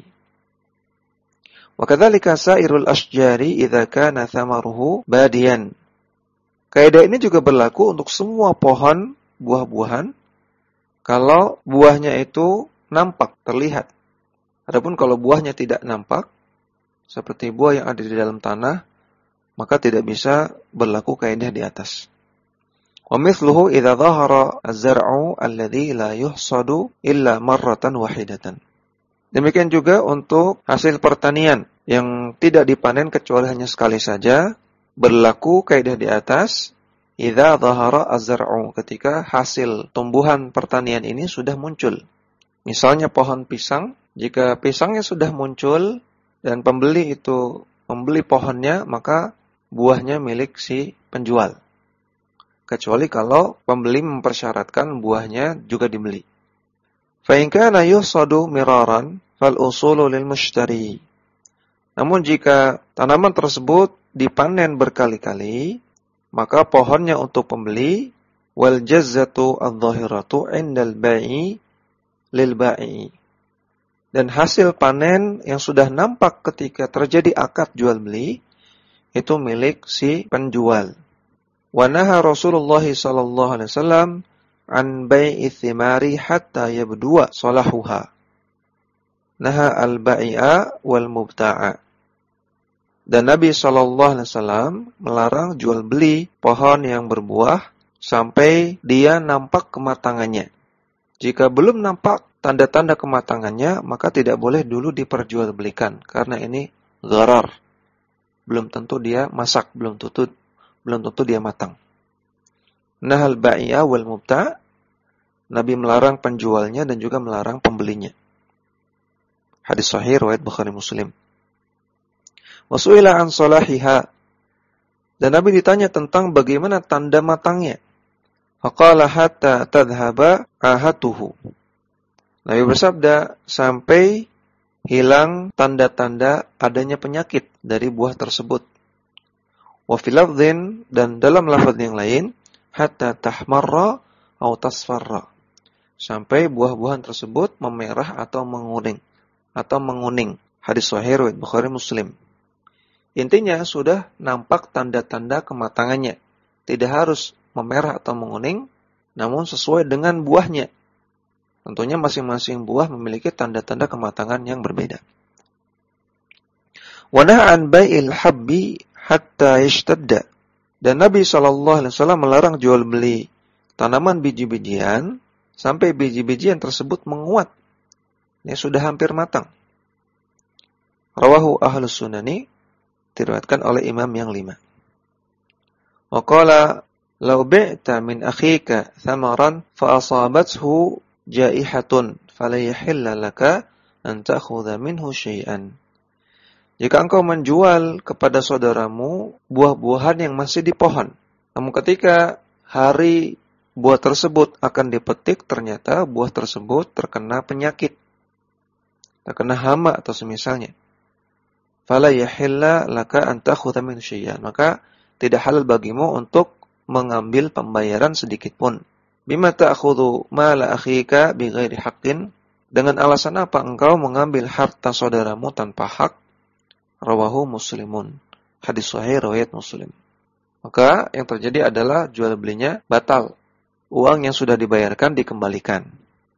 Wa kadzalika sairul asjari idza kana thamaruhu badiyan. Kaidah ini juga berlaku untuk semua pohon buah-buahan kalau buahnya itu nampak, terlihat. Adapun kalau buahnya tidak nampak, seperti buah yang ada di dalam tanah, maka tidak bisa berlaku kaidah di atas. Wa mithluhu idza dhahara az-zar'u alladhi la yuhsadu illa marratan wahidatan. Demikian juga untuk hasil pertanian yang tidak dipanen kecuali hanya sekali saja, berlaku kaidah di atas idza dhahara az-zar'u, ketika hasil tumbuhan pertanian ini sudah muncul. Misalnya pohon pisang, jika pisangnya sudah muncul dan pembeli itu membeli pohonnya, maka buahnya milik si penjual. Kecuali kalau pembeli mempersyaratkan buahnya juga dibeli. Fa in kana yuhsadu miraran fal usulu lil mushtari. Namun jika tanaman tersebut dipanen berkali-kali, maka pohonnya untuk pembeli, wal jazzatu adh-dhahiratu 'indal bai'i lil bai'i. Dan hasil panen yang sudah nampak ketika terjadi akad jual beli itu milik si penjual. Wa naha Rasulullah sallallahu alaihi wasallam an bai'i thimari hatta yabduwa salahuha. Naha al-bai'a wal mubta'a. Dan Nabi sallallahu alaihi wasallam melarang jual beli pohon yang berbuah sampai dia nampak kematangannya. Jika belum nampak tanda-tanda kematangannya, maka tidak boleh dulu diperjualbelikan karena ini gharar. Belum tentu dia masak, belum tentu dia matang. Nahal bai'a wal mubta', Nabi melarang penjualnya dan juga melarang pembelinya. Hadis sahih riwayat Bukhari Muslim. Wasu'ila an salahiha, dan Nabi ditanya tentang bagaimana tanda matangnya. Faqala hatta tadhhaba ahatuhu. Nabi bersabda, sampai hilang tanda-tanda adanya penyakit dari buah tersebut. Wa fil lafdhin, dan dalam lafaz yang lain, hatta tahmarra aw tasfarra. Sampai buah-buahan tersebut memerah atau menguning. Hadis sahih riwayat Bukhari Muslim. Intinya sudah nampak tanda-tanda kematangannya. Tidak harus memerah atau menguning, namun sesuai dengan buahnya. Tentunya masing-masing buah memiliki tanda-tanda kematangan yang berbeda. Wa nahaa an bai'il habbi hatta yashtadda. Dan Nabi SAW melarang jual beli tanaman biji-bijian sampai biji-bijian tersebut menguat. Ini sudah hampir matang. Rawahu ahlus sunani, diriwayatkan oleh imam yang 5. Wa qala law bi'ta min akhika thamaran fa asabathu jaihatun fala yahilla laka an ta'khudha minhu syai'an. Jika engkau menjual kepada saudaramu buah-buahan yang masih di pohon, namun ketika hari buah tersebut akan dipetik, ternyata buah tersebut terkena penyakit, terkena hama atau semisalnya, fala yahilla laka an ta'khudha minhu syai'an, maka tidak halal bagimu untuk mengambil pembayaran sedikit pun. Bima ta'khudhu mala akhika bighairi haqqin, dengan alasan apa engkau mengambil harta saudaramu tanpa hak? Rawahu Muslimun. Hadis sahih riwayat Muslim. Maka yang terjadi adalah jual belinya batal. Uang yang sudah dibayarkan dikembalikan.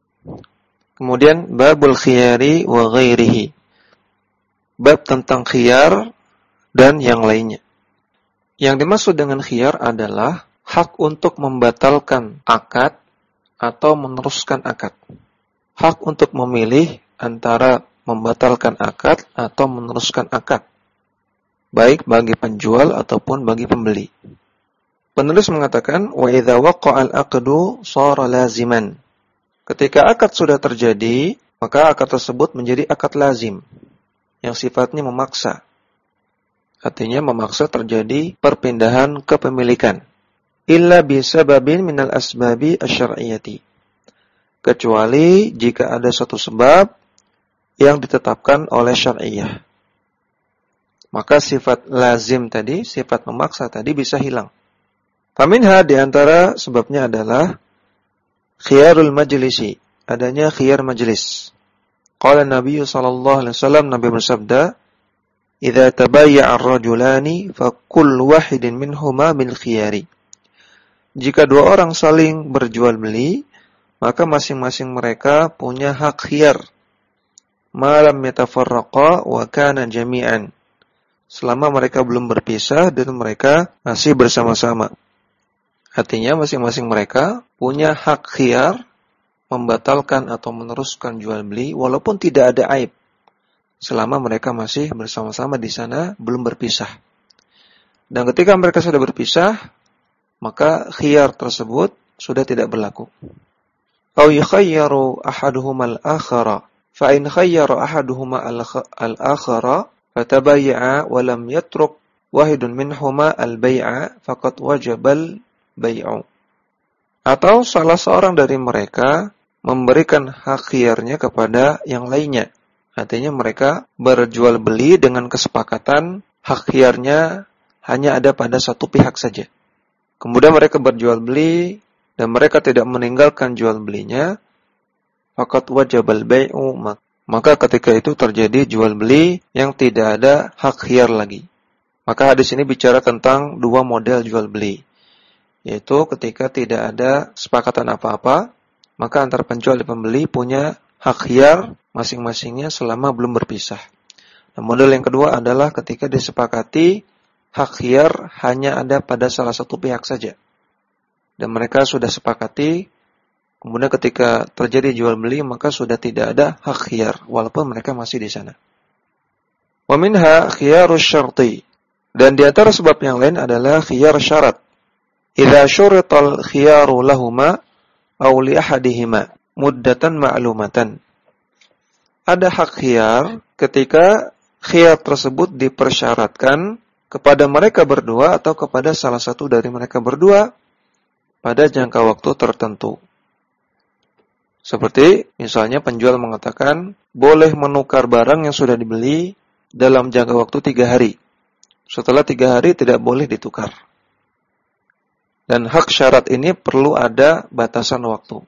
Kemudian babul khiyari wa ghairihi. Bab tentang khiyar dan yang lainnya. Yang dimaksud dengan khiyar adalah hak untuk membatalkan akad atau meneruskan akad. Hak untuk memilih antara membatalkan akad atau meneruskan akad, baik bagi penjual ataupun bagi pembeli. Penulis mengatakan, wa idza waqa'a al-aqdu shara laziman. Ketika akad sudah terjadi, maka akad tersebut menjadi akad lazim yang sifatnya memaksa. Artinya memaksa terjadi perpindahan kepemilikan. Illa bisababin minal asbabi asy-syar'iyyati. Kecuali jika ada suatu sebab yang ditetapkan oleh syar'iyah. Maka sifat lazim tadi, sifat memaksa tadi bisa hilang. Faminha, di antara sebabnya adalah khiyarul majlisi, adanya khiyar majlis. Qala Nabi sallallahu alaihi wasallam, Nabi bersabda, "Idza tabayya'a ar-rajulani fa kullu wahidin minhuma min khiyari." Jika dua orang saling berjual beli, maka masing-masing mereka punya hak khiyar. Malam yatafarraqa wa kana jami'an. Selama mereka belum berpisah dan mereka masih bersama-sama. Artinya masing-masing mereka punya hak khiyar membatalkan atau meneruskan jual beli walaupun tidak ada aib. Selama mereka masih bersama-sama di sana belum berpisah. Dan ketika mereka sudah berpisah, maka khiyar tersebut sudah tidak berlaku. Aw yukhayyaru ahaduhuma al-akhara. Fa in khayyara ahaduhuma al-akhara fatabayya'a wa lam yatruk wahidun minhuma al-bai'a faqad wajabal bai'u. Atau salah seorang dari mereka memberikan hak khiyarnya kepada yang lainnya. Artinya mereka berjual beli dengan kesepakatan hak khiyarnya hanya ada pada satu pihak saja. Kemudian mereka berjual beli dan mereka tidak meninggalkan jual belinya, faqad wajabal bai'u, maka ketika itu terjadi jual beli yang tidak ada hak khiyar lagi. Maka hadis ini bicara tentang dua model jual beli, yaitu ketika tidak ada kesepakatan apa-apa, maka antara penjual dan pembeli punya hak khiyar masing-masingnya selama belum berpisah. Nah, model yang kedua adalah ketika disepakati hak khiyar hanya ada pada salah satu pihak saja. Dan mereka sudah sepakati, kemudian ketika terjadi jual beli maka sudah tidak ada hak khiyar walaupun mereka masih di sana. Wa minha khiyarus syarti. Dan di antara sebab yang lain adalah khiyar syarat. Idza syurital khiyaru lahuma aw li ahadihima muddatan ma'lumatan. Ada hak khiyar ketika khiyar tersebut dipersyaratkan kepada mereka berdua atau kepada salah satu dari mereka berdua pada jangka waktu tertentu. Seperti misalnya penjual mengatakan boleh menukar barang yang sudah dibeli dalam jangka waktu 3 hari. Setelah 3 hari tidak boleh ditukar. Dan hak syarat ini perlu ada batasan waktu.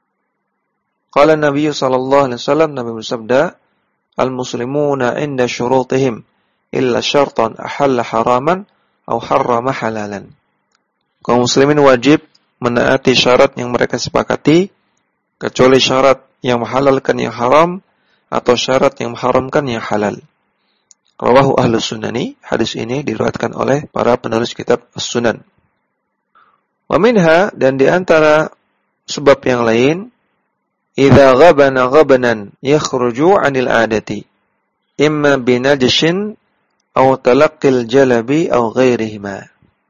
Qala Nabi sallallahu alaihi wasallam, Nabi bersabda, "Al-muslimuna 'inda syurutihim illa syartan ahalla haraman aw harrama halalan. Kaum muslimin wajib menaati syarat yang mereka sepakati, kecuali syarat yang menghalalkan yang haram atau syarat yang mengharamkan yang halal. Rawahu Ahlus Sunani, hadis ini diriwayatkan oleh para penulis kitab As-Sunan. Wa minha, dan di antara sebab yang lain, idza ghabana ghabanan yakhruju 'anil 'adati imma binajshin aw talaqqil jalabi aw ghairihima.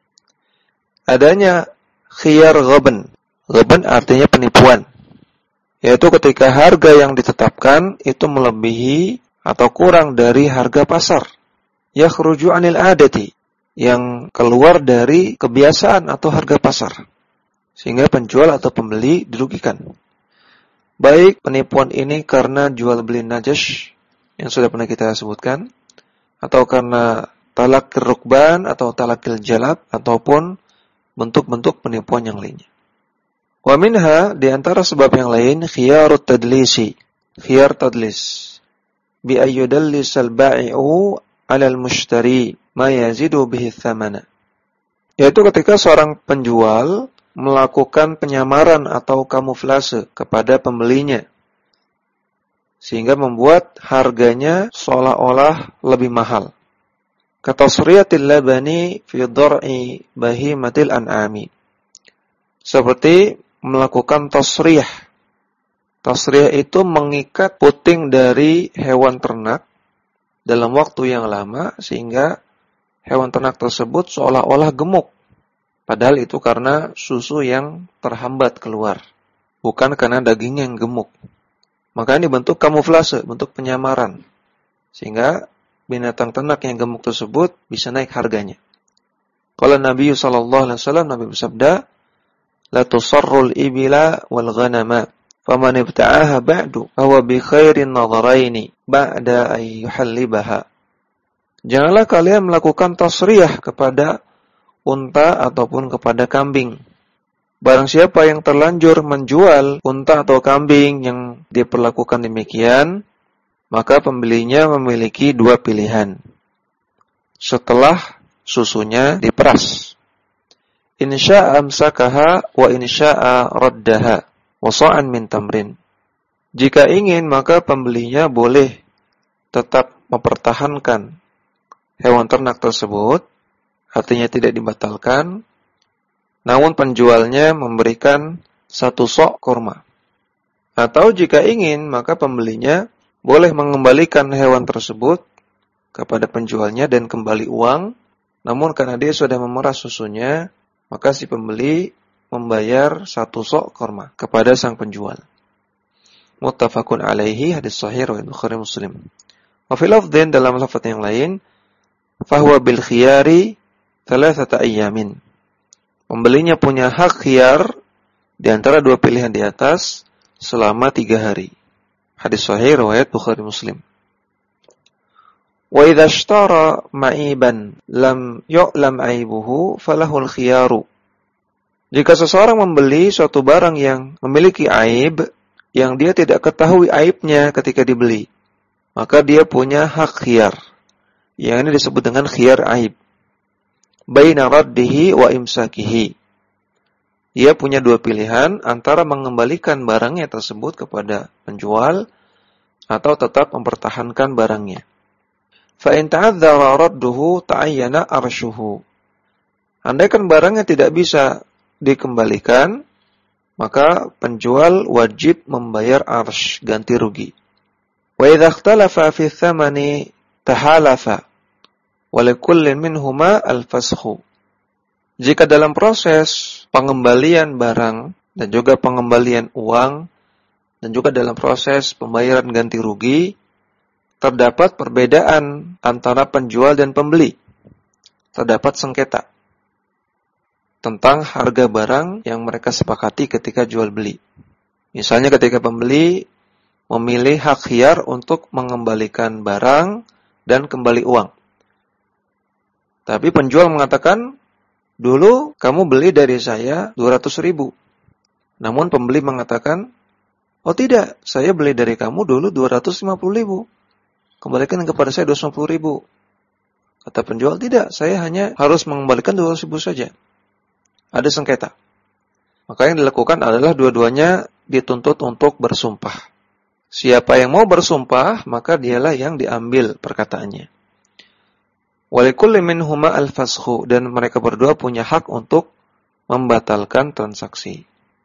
Adanya khiyar ghaban. Ghaban artinya penipuan. Yaitu ketika harga yang ditetapkan itu melebihi atau kurang dari harga pasar. Yakhruju 'anil 'adati, yang keluar dari kebiasaan atau harga pasar, sehingga penjual atau pembeli dirugikan. Baik penipuan ini karena jual beli najash yang sudah pernah kita sebutkan, atau karena talakil rukban atau talakil jalab, ataupun bentuk-bentuk penipuan yang lainnya. Wa minha, di antara sebab yang lain, khiyarut tadlisi, khiyar tadlis, bi ayyudallisal ba'i'u 'alal mushtari ma yazidu bihi thamana. Yaitu ketika seorang penjual melakukan penyamaran atau kamuflase kepada pembelinya, sehingga membuat harganya seolah-olah lebih mahal. Katasriyatil labani fi dhar'i bahimatil an'ami. Seperti melakukan tasriyah. Tasriyah itu mengikat puting dari hewan ternak dalam waktu yang lama, sehingga hewan ternak tersebut seolah-olah gemuk. Padahal itu karena susu yang terhambat keluar, bukan karena dagingnya yang gemuk. Maka ini bentuk kamuflase, bentuk penyamaran, sehingga binatang ternak yang gemuk tersebut bisa naik harganya. Qala Nabi sallallahu alaihi wasallam, Nabi bersabda, la tusarrul ibila wal ghanama, faman ibta'aha ba'du huwa bi khairin nadharaini ba'da ay yuhallibaha. Janganlah kalian melakukan tasriyah kepada unta ataupun kepada kambing. Barang siapa yang terlanjur menjual unta atau kambing yang diperlakukan demikian, maka pembelinya memiliki dua pilihan setelah susunya diperas. Insya'a amsakaha wa insya'a raddaha wa sa'an min tamrin. Jika ingin, maka pembelinya boleh tetap mempertahankan hewan ternak tersebut, artinya tidak dibatalkan, namun penjualnya memberikan 1 sok kurma. Atau jika ingin, maka pembelinya boleh mengembalikan hewan tersebut kepada penjualnya dan kembali uang, namun karena dia sudah memerah susunya, maka si pembeli membayar 1 sok kurma kepada sang penjual. Muttafaqun alaihi, hadis sahih riwayat Bukhari Muslim. Wa fil lafdhin, dalam lafaz yang lain, fahuwa bil khiyari 3 ayyamin. Pembelinya punya hak khiyar di antara 2 pilihan di atas selama 3 hari. Hadis sahih riwayat Bukhari Muslim. Wa idza ishtara ma'iban lam yu'lam aibuhu falahul khiyaru. Jika seseorang membeli suatu barang yang memiliki aib yang dia tidak ketahui aibnya ketika dibeli, maka dia punya hak khiyar. Yang ini disebut dengan khiyar aib. Baina raddihi wa imsakihi. Dia punya 2 pilihan antara mengembalikan barangnya tersebut kepada penjual atau tetap mempertahankan barangnya. Fa in ta'adzara radduhu ta'ayyana arshuhu. Andaikan barangnya tidak bisa dikembalikan, maka penjual wajib membayar arsh, ganti rugi. Wa idza ikhtalafa fi thamani tahalafa wa likullin minhuma al-fasakhu. Jika dalam proses pengembalian barang dan juga pengembalian uang dan juga dalam proses pembayaran ganti rugi terdapat perbedaan antara penjual dan pembeli, terdapat sengketa tentang harga barang yang mereka sepakati ketika jual beli. Misalnya ketika pembeli memilih hak khiyar untuk mengembalikan barang dan kembali uang. Tapi penjual mengatakan, dulu kamu beli dari saya 200.000. Namun pembeli mengatakan, oh tidak, saya beli dari kamu dulu 250.000. Kembalikan kepada saya 250.000. Kata penjual, tidak, saya hanya harus mengembalikan 200.000 saja. Ada sengketa. Maka yang dilakukan adalah dua-duanya dituntut untuk bersumpah. Siapa yang mau bersumpah, maka dialah yang diambil perkataannya. Walikulli minhuma al-fashu, dan mereka berdua punya hak untuk membatalkan transaksi.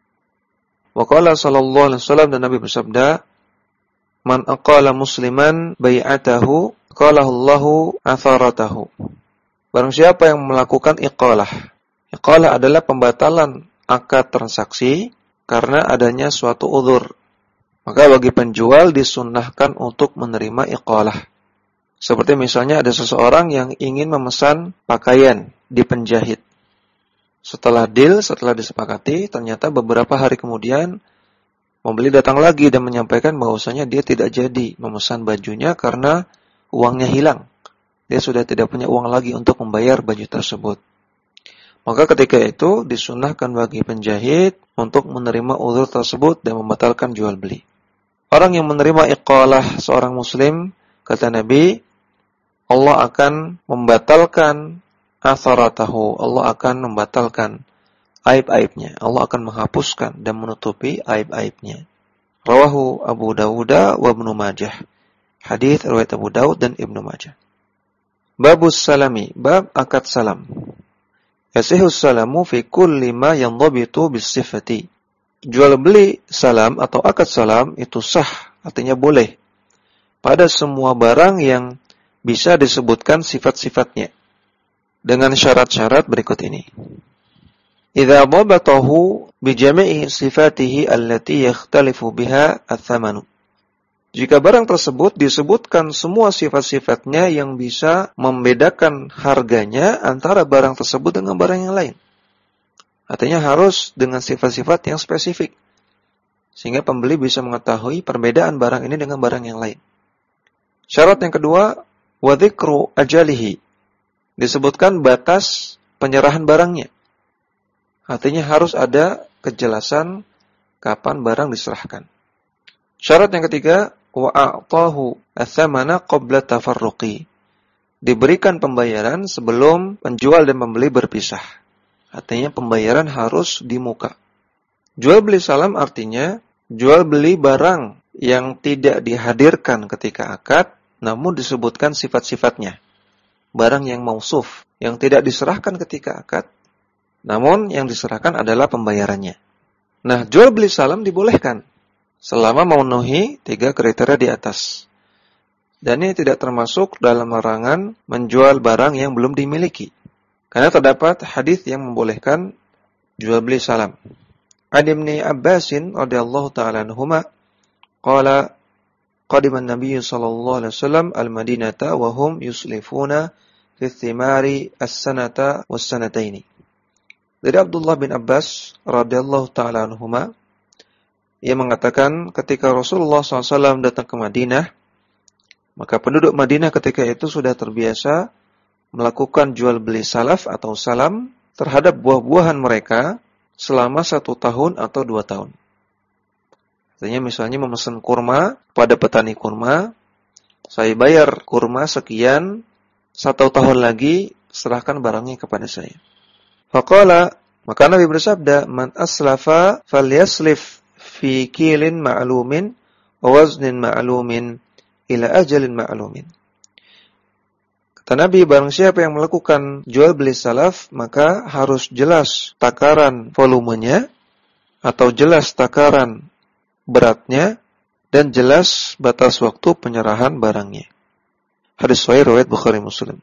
Wa qala sallallahu alaihi wasallam, dan Nabi bersabda, man aqala musliman bai'atahu qalahu Allahu atharatahu. Barang siapa yang melakukan iqalah. Iqalah adalah pembatalan akad transaksi karena adanya suatu udzur. Maka bagi penjual disunnahkan untuk menerima iqalah. Seperti misalnya ada seseorang yang ingin memesan pakaian di penjahit. Setelah deal, setelah disepakati, ternyata beberapa hari kemudian pembeli datang lagi dan menyampaikan bahwasanya dia tidak jadi memesan bajunya karena uangnya hilang. Dia sudah tidak punya uang lagi untuk membayar baju tersebut. Maka ketika itu disunnahkan bagi penjahit untuk menerima udzur tersebut dan membatalkan jual beli. Orang yang menerima iqalah seorang muslim, kata Nabi, Allah akan membatalkan atharatahu. Allah akan membatalkan aib-aibnya. Allah akan menghapuskan dan menutupi aib-aibnya. Rawahu Abu Dawud wa Ibnu Majah. Hadis riwayat Abu Dawud dan Ibnu Majah. Babus salami, bab akad salam. Yasihus salamu fi kulli ma yanzabitu bis sifati. Jual beli salam atau akad salam itu sah, artinya boleh pada semua barang yang bisa disebutkan sifat-sifatnya dengan syarat-syarat berikut ini. Idza dhabatahu bi jami'i sifatihi allati yakhtalifu biha ats-tsamanu. Jika barang tersebut disebutkan semua sifat-sifatnya yang bisa membedakan harganya antara barang tersebut dengan barang yang lain. Artinya harus dengan sifat-sifat yang spesifik. Sehingga pembeli bisa mengetahui perbedaan barang ini dengan barang yang lain. Syarat yang kedua, wa dzikru ajalihi. Disebutkan batas penyerahan barangnya. Artinya harus ada kejelasan kapan barang diserahkan. Syarat yang ketiga, wa a'tahu ats-tsamana qabla tafarruqi. Diberikan pembayaran sebelum penjual dan pembeli berpisah. Artinya pembayaran harus di muka. Jual beli salam artinya jual beli barang yang tidak dihadirkan ketika akad, namun disebutkan sifat-sifatnya. Barang yang mausuf, yang tidak diserahkan ketika akad, namun yang diserahkan adalah pembayarannya. Nah, jual beli salam dibolehkan selama memenuhi 3 kriteria di atas. Dan ini tidak termasuk dalam larangan menjual barang yang belum dimiliki. Karena terdapat hadis yang membolehkan jual beli salam. An Ibnu Abbasin radhiyallahu ta'ala anhuma qala qadima an-nabiy sallallahu alaihi wasallam al-Madinata wa hum yuslifuna fi thimari as-sanata was-sanataini. Dari Abdullah bin Abbas radhiyallahu ta'ala anhuma, ia mengatakan ketika Rasulullah SAW datang ke Madinah, maka penduduk Madinah ketika itu sudah terbiasa melakukan jual beli salaf atau salam terhadap buah-buahan mereka selama 1 tahun atau 2 tahun. Artinya misalnya memesan kurma pada petani kurma, saya bayar kurma sekian, 1 tahun lagi serahkan barangnya kepada saya. Faqala, maka Nabi bersabda, man aslafa falyaslif fi kilin ma'lumin wa waznin ma'lumin ila ajalin ma'lumin. Kata Nabi, barang siapa yang melakukan jual beli salaf, maka harus jelas takaran volumenya atau jelas takaran beratnya dan jelas batas waktu penyerahan barangnya. Hadis sahih riwayat Bukhari Muslim.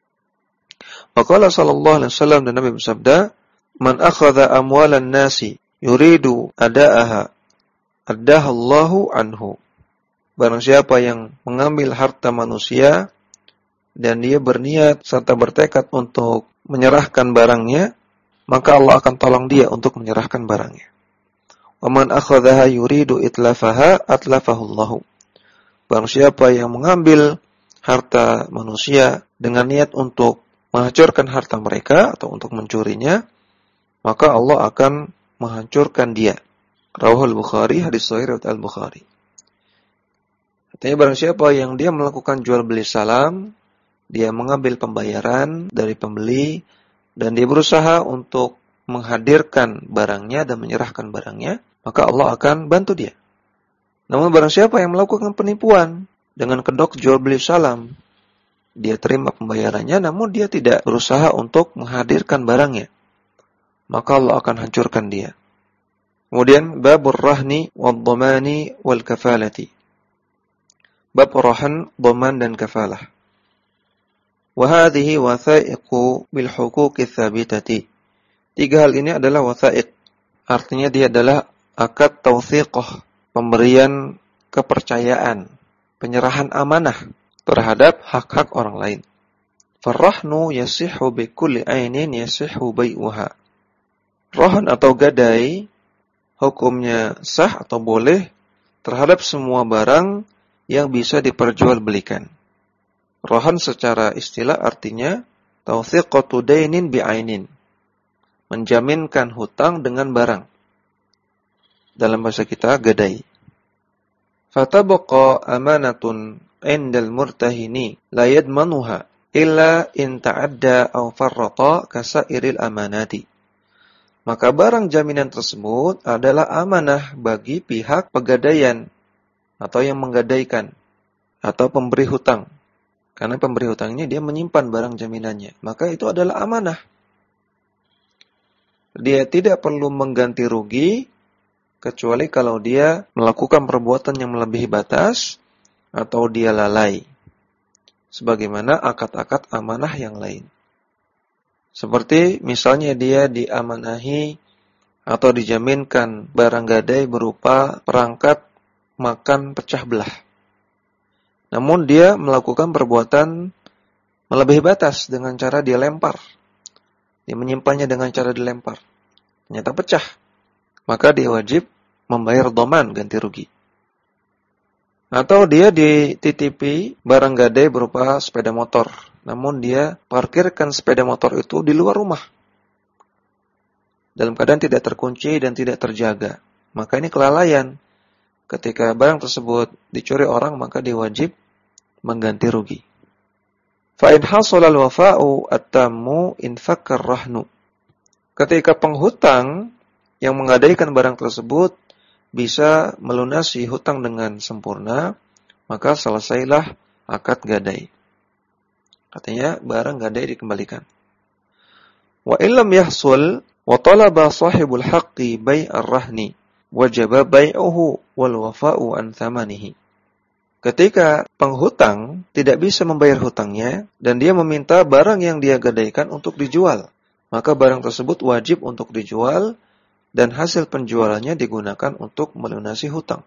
Waqala sallallahu alaihi wasallam, dan Nabi bersabda, man akhadha amwalan nasi yuridu ada'aha addahallahu anhu. Barang siapa yang mengambil harta manusia dan dia berniat serta bertekad untuk menyerahkan barangnya, maka Allah akan tolong dia untuk menyerahkan barangnya. Wa man akhadhaha yuridu itlafaha atlafahullahu. Barang siapa yang mengambil harta manusia dengan niat untuk menghancurkan harta mereka atau untuk mencurinya, maka Allah akan menghancurkan dia. Rawahul Bukhari, hadis sahih riwayat Al-Bukhari. Artinya barang siapa yang dia melakukan jual beli salam dia mengambil pembayaran dari pembeli, dan dia berusaha untuk menghadirkan barangnya dan menyerahkan barangnya, maka Allah akan bantu dia. Namun barang siapa yang melakukan penipuan dengan kedok jual beli salam, dia terima pembayarannya namun dia tidak berusaha untuk menghadirkan barangnya, maka Allah akan hancurkan dia. Kemudian babur rahni wal dhamani wal kafalati. Bab rahan, dhaman dan kafalah. Wa hadhihi wathaiqu bil huquqi tsabitati. 3 hal ini adalah wathaiq. Artinya dia adalah akad tawthiqah, pemberian kepercayaan, penyerahan amanah terhadap hak-hak orang lain. Farrahnu yasihhu bi kulli ainin yasihhu bai'uha. Rahan atau gadai hukumnya sah atau boleh terhadap semua barang yang bisa diperjualbelikan. Rahan secara istilah artinya tawthiqatu dainin bi'ainin, menjaminkan hutang dengan barang. Dalam bahasa kita gadai. Fatabqa amanatun indal murtahini la yadmanuha illa in ta'adda aw farrata kasairil amanati. Maka barang jaminan tersebut adalah amanah bagi pihak pegadaian atau yang menggadaikan atau pemberi hutang. Karena pemberi hutang ini dia menyimpan barang jaminannya, maka itu adalah amanah. Dia tidak perlu mengganti rugi kecuali kalau dia melakukan perbuatan yang melebihi batas atau dia lalai. Sebagaimana akad-akad amanah yang lain. Seperti misalnya dia diamanahi atau dijaminkan barang gadai berupa perangkat makan pecah belah. Namun dia melakukan perbuatan melebihi batas dengan cara dia lempar. Dia menyimpannya dengan cara dilempar. Ternyata pecah. Maka dia wajib membayar dhaman, ganti rugi. Atau dia dititipi barang gadai berupa sepeda motor, namun dia parkirkan sepeda motor itu di luar rumah, dalam keadaan tidak terkunci dan tidak terjaga. Maka ini kelalaian. Ketika barang tersebut dicuri orang, maka dia wajib mengganti rugi. Fa in hasala al-wafa'u at-tammu infakar rahnu. Ketika penghutang yang menggadaikan barang tersebut bisa melunasi hutang dengan sempurna, maka selesailah akad gadai. Artinya barang gadai dikembalikan. Wa illam yahsul wa talaba sahibul haqqi bai'ar rahni wajaba bai'uhu wal wafa'u an thamanihi. Ketika penghutang tidak bisa membayar hutangnya dan dia meminta barang yang dia gadaikan untuk dijual, maka barang tersebut wajib untuk dijual dan hasil penjualannya digunakan untuk melunasi hutang.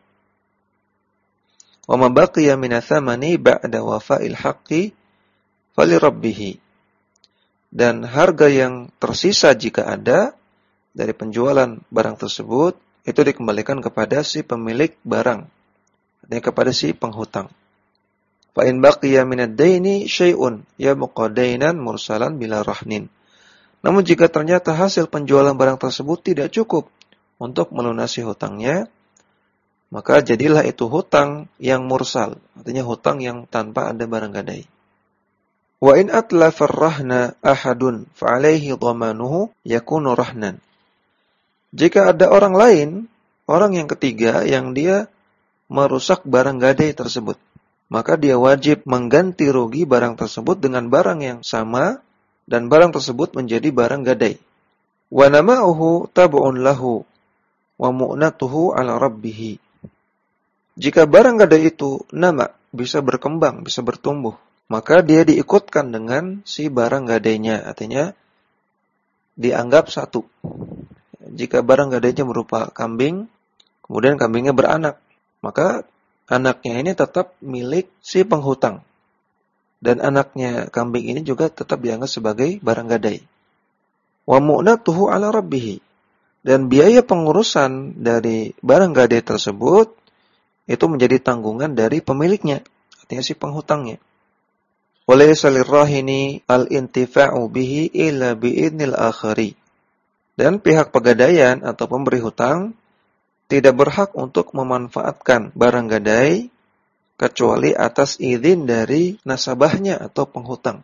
Wa ma baqiya min athamani ba'da wafa'il haqqi falirabbih. Dan harga yang tersisa jika ada dari penjualan barang tersebut itu dikembalikan kepada si pemilik barang, artinya kepada si penghutang. Fa in baqiya min ad-daini syai'un yabqa dainan mursalan bila rahnin. Namun jika ternyata hasil penjualan barang tersebut tidak cukup untuk melunasi hutangnya, maka jadilah itu hutang yang mursal, artinya hutang yang tanpa ada barang gadai. Wa in atlafa ar-rahna ahadun fa alaihi dhamanuhu yakunu rahnan. Jika ada orang lain, orang yang ketiga yang dia merusak barang gadai tersebut, maka dia wajib mengganti rugi barang tersebut dengan barang yang sama dan barang tersebut menjadi barang gadai. Wa nama'uhu tab'un lahu wa mu'natuhu 'ala rabbih. Jika barang gadai itu nama, bisa berkembang, bisa bertumbuh, maka dia diikutkan dengan si barang gadainya, artinya dianggap satu. Jika barang gadainya berupa kambing, kemudian kambingnya beranak, maka anaknya ini tetap milik si penghutang. Dan anaknya kambing ini juga tetap dianggap sebagai barang gadai. Wa mu'natuhu 'ala rabbih. Dan biaya pengurusan dari barang gadai tersebut itu menjadi tanggungan dari pemiliknya, artinya si penghutangnya. Walaysa lirrahini al-intifa'u bihi illa bi'idnil akhari. Dan pihak pegadaian atau pemberi hutang tidak berhak untuk memanfaatkan barang gadai kecuali atas izin dari nasabahnya atau penghutang.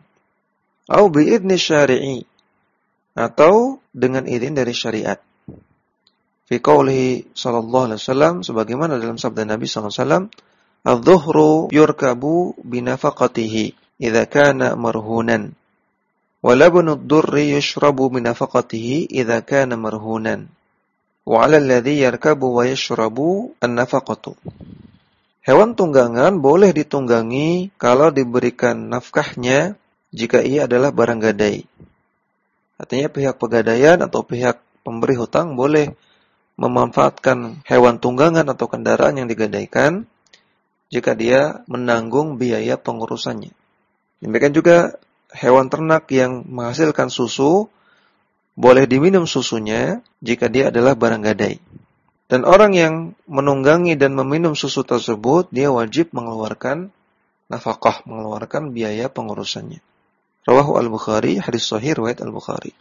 Au bi'idni syari'i, atau dengan izin dari syariat. Fi qoulihi sallallahu alaihi wasallam, sebagaimana dalam sabda Nabi sallallahu alaihi wasallam, "Adh-dhuhru yurkabu binafaqatihi idza kana marhunan, wa labnu ad-durri yushrabu binafaqatihi idza kana marhunan, wa 'ala alladhi yarkabu wa yashrabu an-nafaqatu." Hewan tunggangan boleh ditunggangi kalau diberikan nafkahnya jika ia adalah barang gadai. Artinya pihak pegadaian atau pihak pemberi hutang boleh memanfaatkan hewan tunggangan atau kendaraan yang digadaikan jika dia menanggung biaya pengurusannya. Demikian juga hewan ternak yang menghasilkan susu boleh diminum susunya jika dia adalah barang gadai. Dan orang yang menunggangi dan meminum susu tersebut, dia wajib mengeluarkan nafkah, mengeluarkan biaya pengurusannya. Rawahu Al-Bukhari, hadis sahih riwayat Al-Bukhari.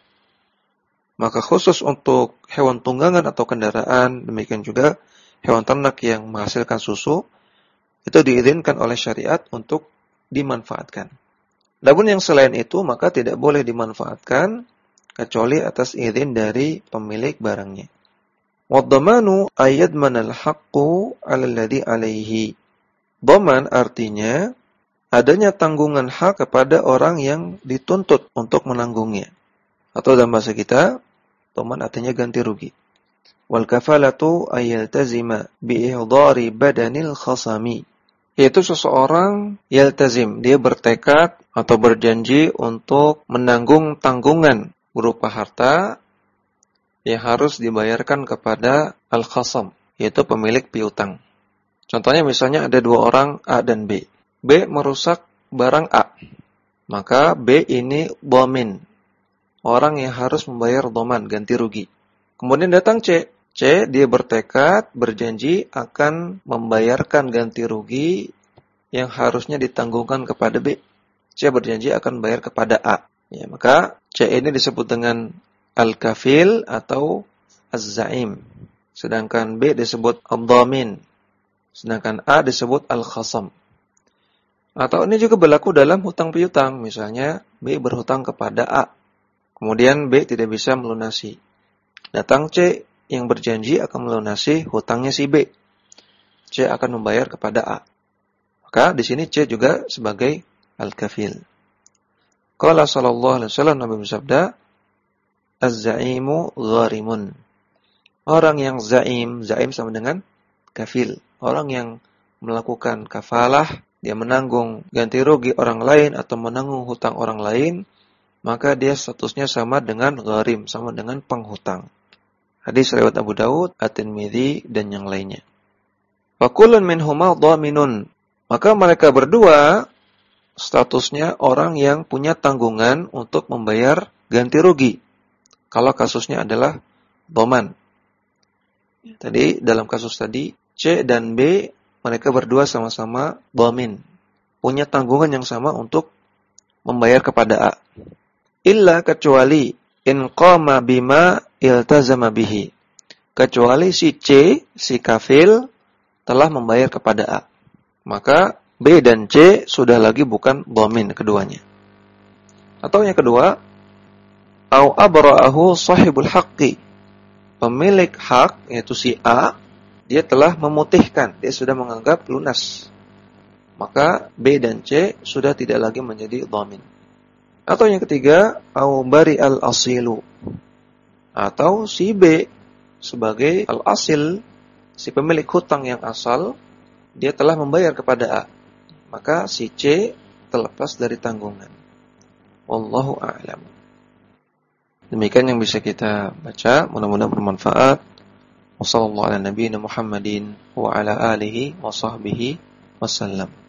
Maka khusus untuk hewan tunggangan atau kendaraan, demikian juga hewan ternak yang menghasilkan susu, itu diizinkan oleh syariat untuk dimanfaatkan. Namun yang selain itu, maka tidak boleh dimanfaatkan kecuali atas izin dari pemilik barangnya. Wadhamanu ayyadmanal haqqu 'ala alladhi 'alaihi. Dhaman artinya adanya tanggungan hak kepada orang yang dituntut untuk menanggungnya. Atau dalam bahasa kita, dhaman artinya ganti rugi. Wal kafalatu ayyaltazima bi'ihdari badanil khasami. Yaitu seseorang yaltazim, dia bertekad atau berjanji untuk menanggung tanggungan berupa harta yang harus dibayarkan kepada al-khasam, yaitu pemilik piutang. Contohnya misalnya ada dua orang A dan B. B merusak barang A, maka B ini dhamin, orang yang harus membayar dhaman, ganti rugi. Kemudian datang C. C dia bertekad, berjanji akan membayarkan ganti rugi yang harusnya ditanggungkan kepada B. C berjanji akan bayar kepada A. Ya, maka C ini disebut dengan al-kafil atau az-za'im. Sedangkan B disebut ad-dhamin. Sedangkan A disebut al-khasam. Atau ini juga berlaku dalam hutang piutang. Misalnya B berhutang kepada A. Kemudian B tidak bisa melunasi. Datang C yang berjanji akan melunasi hutangnya si B. C akan membayar kepada A. Maka di sini C juga sebagai al-kafil. Qala sallallahu alaihi wasallam, Nabi bersabda, az-za'imu gharimun. Orang yang zaim sama dengan kafil. Orang yang melakukan kafalah, dia menanggung ganti rugi orang lain atau menanggung hutang orang lain, maka dia statusnya sama dengan gharim, sama dengan penghutang. Hadis riwayat Abu Daud, At-Tirmidzi dan yang lainnya. Wa kullun minhuma dhaminun. Maka mereka berdua statusnya orang yang punya tanggungan untuk membayar ganti rugi. Kalau kasusnya adalah dhaman. Tadi dalam kasus tadi C dan B mereka berdua sama-sama dhamin, punya tanggungan yang sama untuk membayar kepada A. Illa kecuali in qama bima iltazama bihi. Kecuali si C, si kafil telah membayar kepada A. Maka B dan C sudah lagi bukan dhamin keduanya. Atau yang kedua, au abra'ahu sahibul haqqi. Pemilik hak, yaitu si A, dia telah memutihkan, dia sudah menganggap lunas. Maka B dan C sudah tidak lagi menjadi dhamin. Atau yang ketiga, au bari al-asilu. Atau si B sebagai al-asil, si pemilik hutang yang asal, dia telah membayar kepada A. Maka si C terlepas dari tanggungan. Wallahu a'lam. Demikian yang bisa kita baca, mudah-mudahan bermanfaat. Wassallallahu ala nabiyyina Muhammadin wa ala alihi wa sahbihi wasallam.